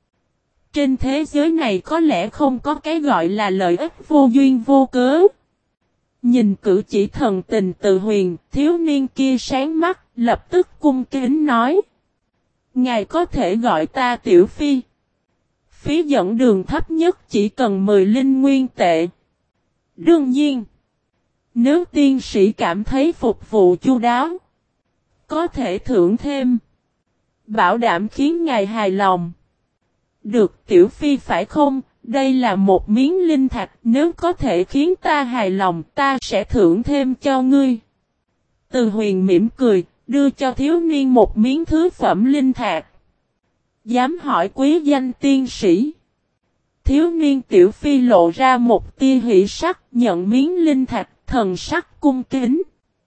Trên thế giới này có lẽ không có cái gọi là lợi ích vô duyên vô cớ. Nhìn cử chỉ thần tình Từ Huyền, thiếu niên kia sáng mắt, lập tức cung kính nói. Ngài có thể gọi ta Tiểu Phi. Phí dẫn đường thấp nhất chỉ cần mười linh nguyên tệ. Đương nhiên, nếu tiên sĩ cảm thấy phục vụ chu đáo, có thể thưởng thêm. Bảo đảm khiến ngài hài lòng. Được Tiểu Phi phải không? Đây là một miếng linh thạch, nếu có thể khiến ta hài lòng, ta sẽ thưởng thêm cho ngươi. Từ Huyền mỉm cười, đưa cho thiếu niên một miếng thứ phẩm linh thạch. Dám hỏi quý danh tiên sĩ. Thiếu niên Tiểu Phi lộ ra một tia hỷ sắc, nhận miếng linh thạch, thần sắc cung kính.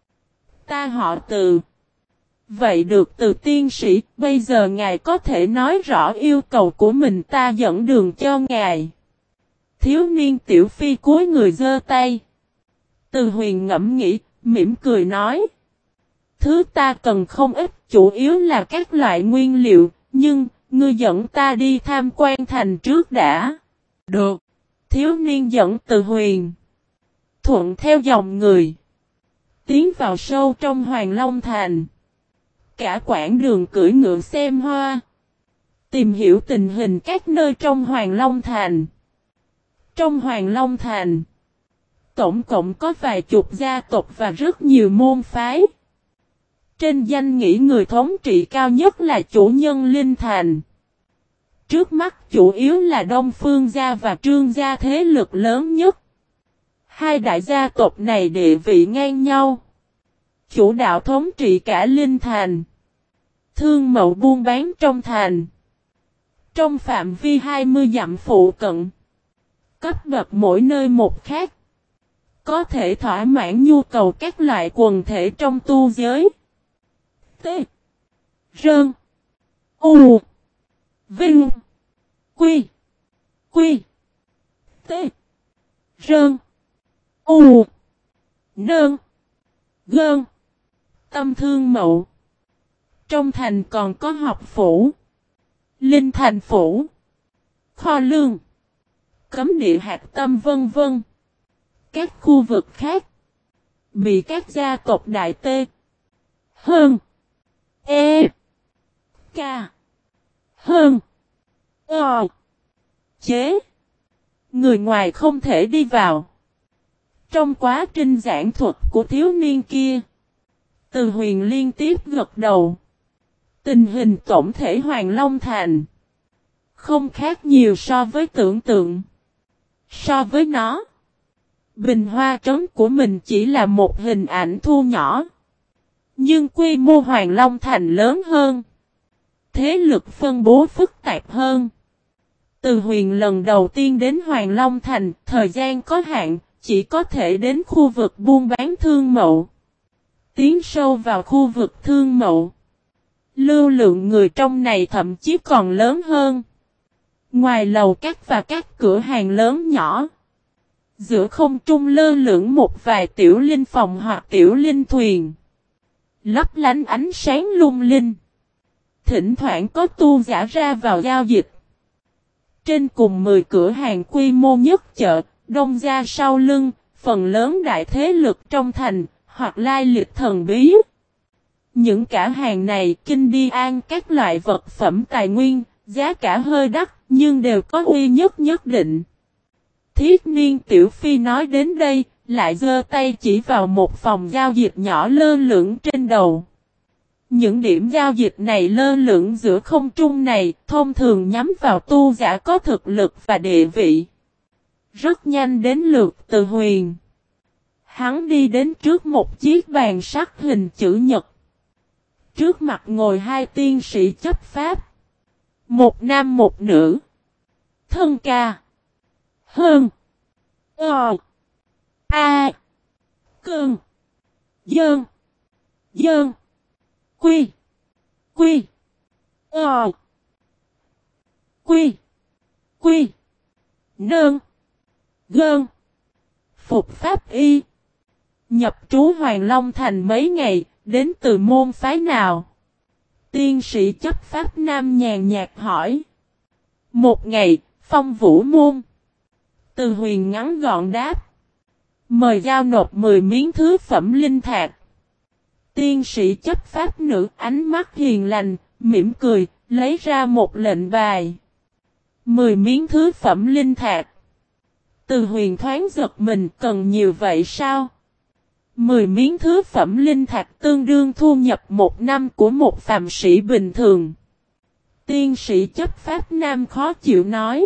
Ta họ Từ. Vậy được Từ tiên sĩ, bây giờ ngài có thể nói rõ yêu cầu của mình, ta dẫn đường cho ngài. Thiếu niên Tiểu Phi cúi người giơ tay. Từ Huyền ngẫm nghĩ, mỉm cười nói. Thứ ta cần không ít, chủ yếu là các loại nguyên liệu, nhưng, ngươi dẫn ta đi tham quan thành trước đã. Được. Thiếu niên dẫn Từ Huyền. Thuận theo dòng người. Tiến vào sâu trong Hoàng Long Thành. Cả quãng đường cưỡi ngựa xem hoa. Tìm hiểu tình hình các nơi trong Hoàng Long Thành. Trong Hoàng Long Thành, tổng cộng có vài chục gia tộc và rất nhiều môn phái. Trên danh nghĩa người thống trị cao nhất là chủ nhân Linh Thành. Trước mắt chủ yếu là Đông Phương gia và Trương gia thế lực lớn nhất. Hai đại gia tộc này địa vị ngang nhau. Chủ đạo thống trị cả Linh Thành. Thương mậu buôn bán trong thành. Trong phạm vi hai mươi dặm phụ cận. Cấp bậc mỗi nơi một khác. Có thể thỏa mãn nhu cầu các loại quần thể trong tu giới. T. Rơn. U. Vinh. Quy. Quy. T. Rơn. U. Nơn. Gơn. Tâm thương mậu. Trong thành còn có học phủ. Linh thành phủ. Kho lương. Cấm địa hạt tâm vân vân. Các khu vực khác. Bị các gia tộc đại tê. Hơn. E. K. Hơn. Ờ. Chế. Người ngoài không thể đi vào. Trong quá trình giảng thuật của thiếu niên kia. Từ Huyền liên tiếp gật đầu. Tình hình tổng thể Hoàng Long Thành. Không khác nhiều so với tưởng tượng. So với nó. Bình Hoa trấn của mình chỉ là một hình ảnh thu nhỏ. Nhưng quy mô Hoàng Long Thành lớn hơn. Thế lực phân bố phức tạp hơn. Từ Huyền lần đầu tiên đến Hoàng Long Thành, thời gian có hạn, chỉ có thể đến khu vực buôn bán thương mậu. Tiến sâu vào khu vực thương mậu. Lưu lượng người trong này thậm chí còn lớn hơn. Ngoài lầu các và các cửa hàng lớn nhỏ, giữa không trung lơ lửng một vài tiểu linh phòng hoặc tiểu linh thuyền, lấp lánh ánh sáng lung linh. Thỉnh thoảng có tu giả ra vào giao dịch. Trên cùng mười cửa hàng quy mô nhất chợ, đông gia sau lưng, phần lớn đại thế lực trong thành, hoặc lai lịch thần bí. Những cả hàng này kinh đi an các loại vật phẩm tài nguyên, giá cả hơi đắt, nhưng đều có uy nhất nhất định. Thiết Niên Tiểu Phi nói đến đây, lại giơ tay chỉ vào một phòng giao dịch nhỏ lơ lửng trên đầu. Những điểm giao dịch này lơ lửng giữa không trung này, thông thường nhắm vào tu giả có thực lực và địa vị. Rất nhanh đến lượt Từ Huyền. Hắn đi đến trước một chiếc bàn sắt hình chữ nhật. Trước mặt ngồi hai tiên sĩ chấp pháp. Một nam một nữ. Thân ca. Hơn. Ờ. A. Cơn. Dơn. Dơn. Quy. Quy. Ờ. Quy. Quy. Nơn. Gơn. Phục pháp y. Nhập trú Hoàng Long Thành mấy ngày, đến từ môn phái nào? Tiên sĩ chấp pháp nam nhàn nhạt hỏi. Một ngày, Phong Vũ môn. Từ Huyền ngắn gọn đáp. Mời giao nộp mười miếng thứ phẩm linh thạch. Tiên sĩ chấp pháp nữ ánh mắt hiền lành, mỉm cười, lấy ra một lệnh bài. Mười miếng thứ phẩm linh thạch. Từ Huyền thoáng giật mình, cần nhiều vậy sao? Mười miếng thứ phẩm linh thạch tương đương thu nhập một năm của một phàm sĩ bình thường. Tiên sĩ chấp pháp nam khó chịu nói.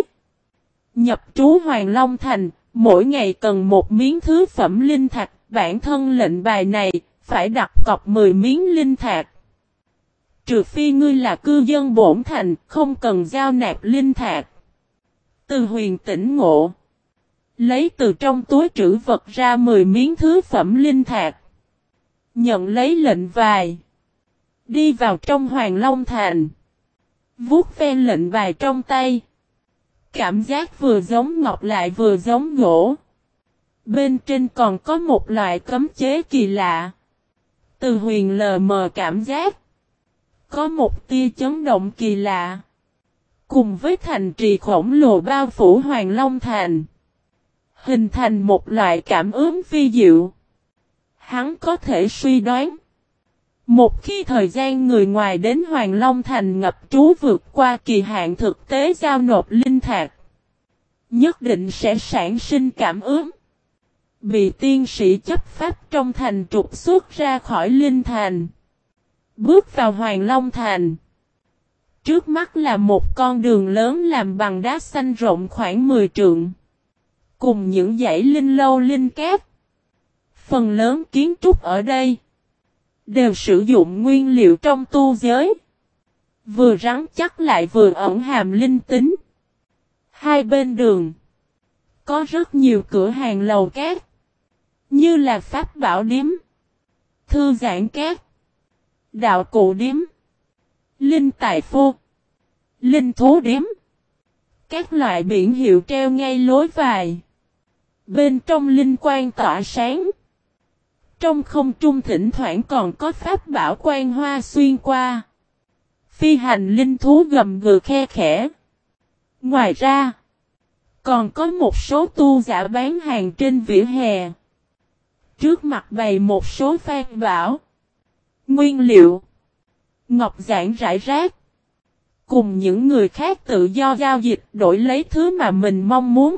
Nhập trú Hoàng Long Thành, mỗi ngày cần một miếng thứ phẩm linh thạch, bản thân lệnh bài này, phải đặt cọc mười miếng linh thạch. Trừ phi ngươi là cư dân bổn thành, không cần giao nạp linh thạch. Từ Huyền tỉnh ngộ. Lấy từ trong túi trữ vật ra mười miếng thứ phẩm linh thạch. Nhận lấy lệnh bài. Đi vào trong Hoàng Long Thành. Vuốt ve lệnh bài trong tay. Cảm giác vừa giống ngọc lại vừa giống gỗ. Bên trên còn có một loại cấm chế kỳ lạ. Từ Huyền lờ mờ cảm giác. Có một tia chấn động kỳ lạ. Cùng với thành trì khổng lồ bao phủ Hoàng Long Thành. Hình thành một loại cảm ứng vi diệu. Hắn có thể suy đoán. Một khi thời gian người ngoài đến Hoàng Long Thành ngập trú vượt qua kỳ hạn thực tế giao nộp linh thạch. Nhất định sẽ sản sinh cảm ứng. Bị tiên sĩ chấp pháp trong thành trục xuất ra khỏi linh thành. Bước vào Hoàng Long Thành. Trước mắt là một con đường lớn làm bằng đá xanh rộng khoảng mười trượng. Cùng những dãy linh lâu linh cát. Phần lớn kiến trúc ở đây đều sử dụng nguyên liệu trong tu giới. Vừa rắn chắc lại vừa ẩn hàm linh tính. Hai bên đường có rất nhiều cửa hàng lầu cát. Như là pháp bảo điếm, thư giãn cát, đạo cụ điếm, linh tài phô, linh thú điếm. Các loại biển hiệu treo ngay lối vào. Bên trong linh quang tỏa sáng. Trong không trung thỉnh thoảng còn có pháp bảo quang hoa xuyên qua. Phi hành linh thú gầm gừ khe khẽ. Ngoài ra, còn có một số tu giả bán hàng trên vỉa hè. Trước mặt bày một số pháp bảo, nguyên liệu, ngọc giản rải rác. Cùng những người khác tự do giao dịch đổi lấy thứ mà mình mong muốn.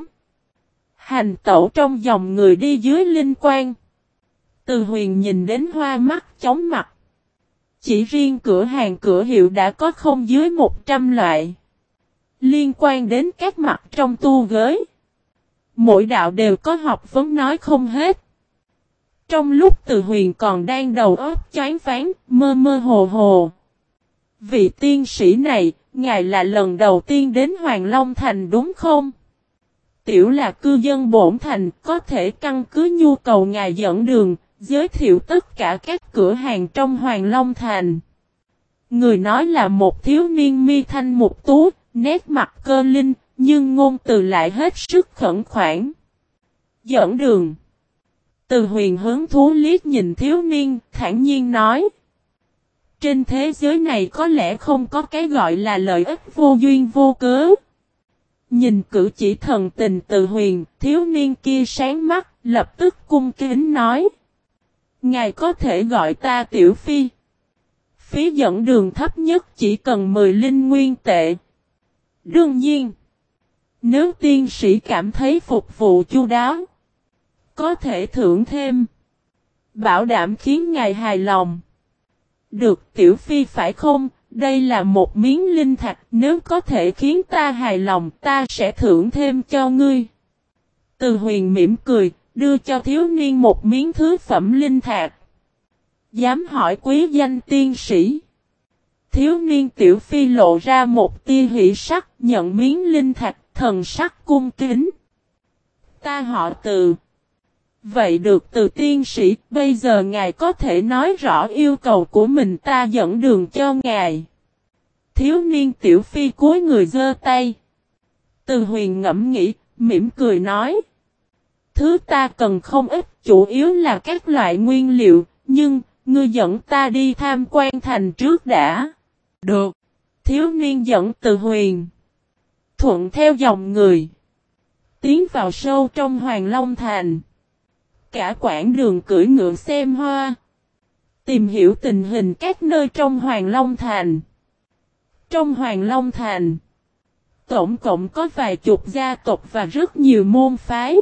Hành tẩu trong dòng người đi dưới linh quang. Từ Huyền nhìn đến hoa mắt chóng mặt. Chỉ riêng cửa hàng cửa hiệu đã có không dưới một trăm loại. Liên quan đến các mặt trong tu giới. Mỗi đạo đều có học vấn nói không hết. Trong lúc Từ Huyền còn đang đầu óc choáng váng, mơ mơ hồ hồ. Vị tiên sĩ này, ngài là lần đầu tiên đến Hoàng Long Thành đúng không? Tiểu là cư dân bổn thành, có thể căn cứ nhu cầu ngài dẫn đường, giới thiệu tất cả các cửa hàng trong Hoàng Long Thành. Người nói là một thiếu niên mi thanh mục tú, nét mặt cơ linh, nhưng ngôn từ lại hết sức khẩn khoản. Dẫn đường. Từ Huyền hứng thú liếc nhìn thiếu niên, thản nhiên nói. Trên thế giới này có lẽ không có cái gọi là lợi ích vô duyên vô cớ. Nhìn cử chỉ thần tình Từ Huyền, thiếu niên kia sáng mắt, lập tức cung kính nói. Ngài có thể gọi ta Tiểu Phi. Phí dẫn đường thấp nhất chỉ cần mười linh nguyên tệ. Đương nhiên, nếu tiên sĩ cảm thấy phục vụ chu đáo, có thể thưởng thêm. Bảo đảm khiến ngài hài lòng. Được Tiểu Phi phải không? Đây là một miếng linh thạch, nếu có thể khiến ta hài lòng, ta sẽ thưởng thêm cho ngươi. Từ Huyền mỉm cười, đưa cho thiếu niên một miếng thứ phẩm linh thạch. Dám hỏi quý danh tiên sĩ. Thiếu niên Tiểu Phi lộ ra một tia hỉ sắc, nhận miếng linh thạch, thần sắc cung kính. Ta họ Từ. Vậy được Từ tiên sĩ, bây giờ ngài có thể nói rõ yêu cầu của mình, ta dẫn đường cho ngài. Thiếu niên Tiểu Phi cúi người giơ tay. Từ Huyền ngẫm nghĩ, mỉm cười nói. Thứ ta cần không ít, chủ yếu là các loại nguyên liệu, nhưng, ngươi dẫn ta đi tham quan thành trước đã. Được. Thiếu niên dẫn Từ Huyền. Thuận theo dòng người. Tiến vào sâu trong Hoàng Long Thành. Cả quãng đường cưỡi ngựa xem hoa. Tìm hiểu tình hình các nơi trong Hoàng Long Thành. Trong Hoàng Long Thành, tổng cộng có vài chục gia tộc và rất nhiều môn phái.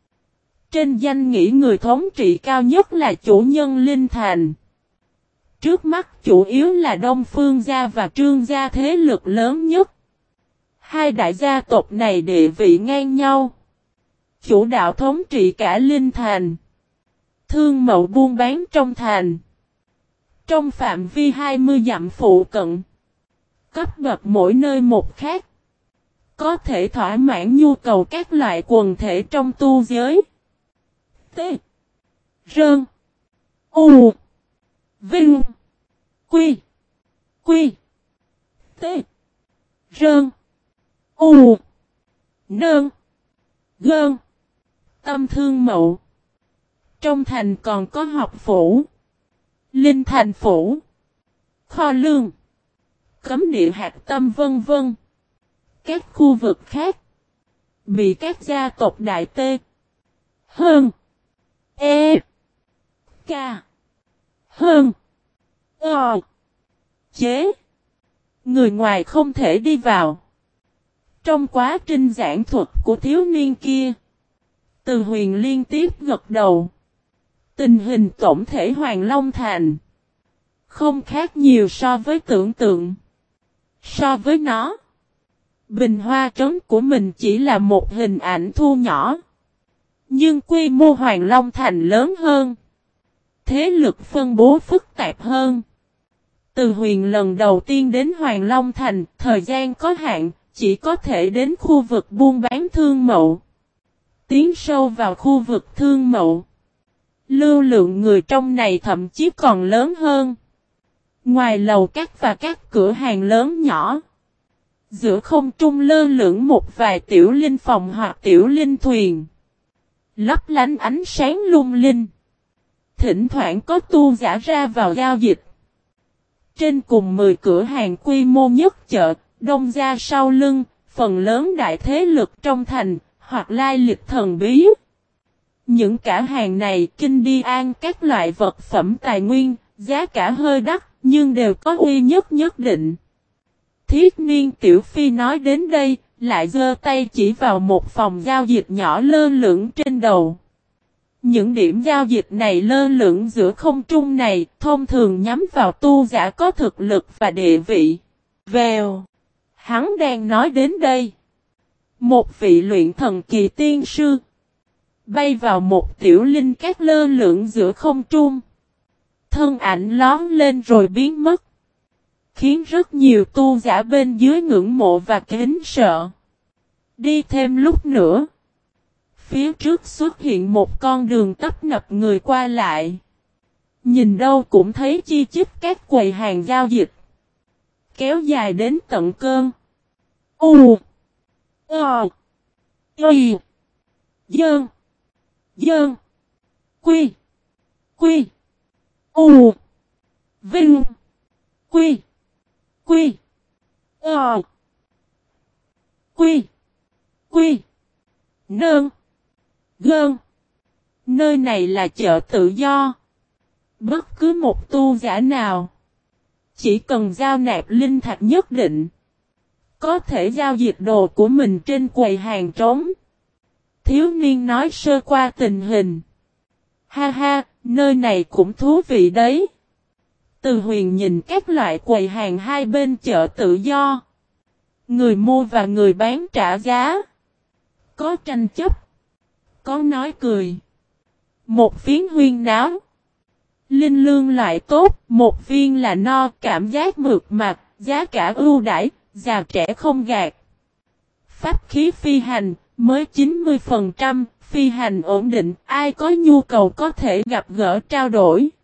Trên danh nghĩa người thống trị cao nhất là chủ nhân Linh Thành. Trước mắt chủ yếu là Đông Phương gia và Trương gia thế lực lớn nhất. Hai đại gia tộc này địa vị ngang nhau. Chủ đạo thống trị cả Linh Thành. Thương mậu buôn bán trong thành. Trong phạm vi hai mươi dặm phụ cận. Cấp bậc mỗi nơi một khác. Có thể thỏa mãn nhu cầu các loại quần thể trong tu giới. T. Rơn. U. Vinh. Quy. Quy. T. Rơn. U. Nơn. Gơn. Tâm thương mậu. Trong thành còn có học phủ. Linh thành phủ. Kho lương. Cấm địa hạt tâm vân vân. Các khu vực khác. Bị các gia tộc đại tê. Hơn. E. K. Hơn. Ờ. Chế. Người ngoài không thể đi vào. Trong quá trình giảng thuật của thiếu niên kia. Từ Huyền liên tiếp gật đầu. Tình hình tổng thể Hoàng Long Thành. Không khác nhiều so với tưởng tượng. So với nó. Bình Hoa Trấn của mình chỉ là một hình ảnh thu nhỏ. Nhưng quy mô Hoàng Long Thành lớn hơn. Thế lực phân bố phức tạp hơn. Từ Huyền lần đầu tiên đến Hoàng Long Thành, thời gian có hạn, chỉ có thể đến khu vực buôn bán thương mậu. Tiến sâu vào khu vực thương mậu. Lưu lượng người trong này thậm chí còn lớn hơn. Ngoài lầu các và các cửa hàng lớn nhỏ. Giữa không trung lơ lửng một vài tiểu linh phòng hoặc tiểu linh thuyền. Lấp lánh ánh sáng lung linh. Thỉnh thoảng có tu giả ra vào giao dịch. Trên cùng mười cửa hàng quy mô nhất chợ, đông gia sau lưng, phần lớn đại thế lực trong thành, hoặc lai lịch thần bí. Những cả hàng này kinh đi an các loại vật phẩm tài nguyên, giá cả hơi đắt, nhưng đều có uy nhất nhất định. Thiết niên Tiểu Phi nói đến đây, lại giơ tay chỉ vào một phòng giao dịch nhỏ lơ lửng trên đầu. Những điểm giao dịch này lơ lửng giữa không trung này, thông thường nhắm vào tu giả có thực lực và địa vị. Vèo. Hắn đang nói đến đây. Một vị luyện thần kỳ tiên sư. Bay vào một tiểu linh cát lơ lửng giữa không trung. Thân ảnh lón lên rồi biến mất. Khiến rất nhiều tu giả bên dưới ngưỡng mộ và kính sợ. Đi thêm lúc nữa. Phía trước xuất hiện một con đường tấp nập người qua lại. Nhìn đâu cũng thấy chi chít các quầy hàng giao dịch. Kéo dài đến tận cơn. U. Ờ. Y. Dơn. Dơn. Quy. Quy. U. Vinh. Quy. Quy. Ờ. Quy. Quy. Nơn. Gơn. Nơi này là chợ tự do. Bất cứ một tu giả nào, chỉ cần giao nạp linh thạch nhất định, có thể giao dịch đồ của mình trên quầy hàng trống. Thiếu niên nói sơ qua tình hình. Ha ha, nơi này cũng thú vị đấy. Từ Huyền nhìn các loại quầy hàng hai bên chợ tự do. Người mua và người bán trả giá. Có tranh chấp, có nói cười. Một phiến huyên náo. Linh lương loại tốt, một viên là no, cảm giác mượt mà, giá cả ưu đãi, già trẻ không gạt. Pháp khí phi hành, mới chín mươi phần trăm, phi hành ổn định, ai có nhu cầu có thể gặp gỡ trao đổi.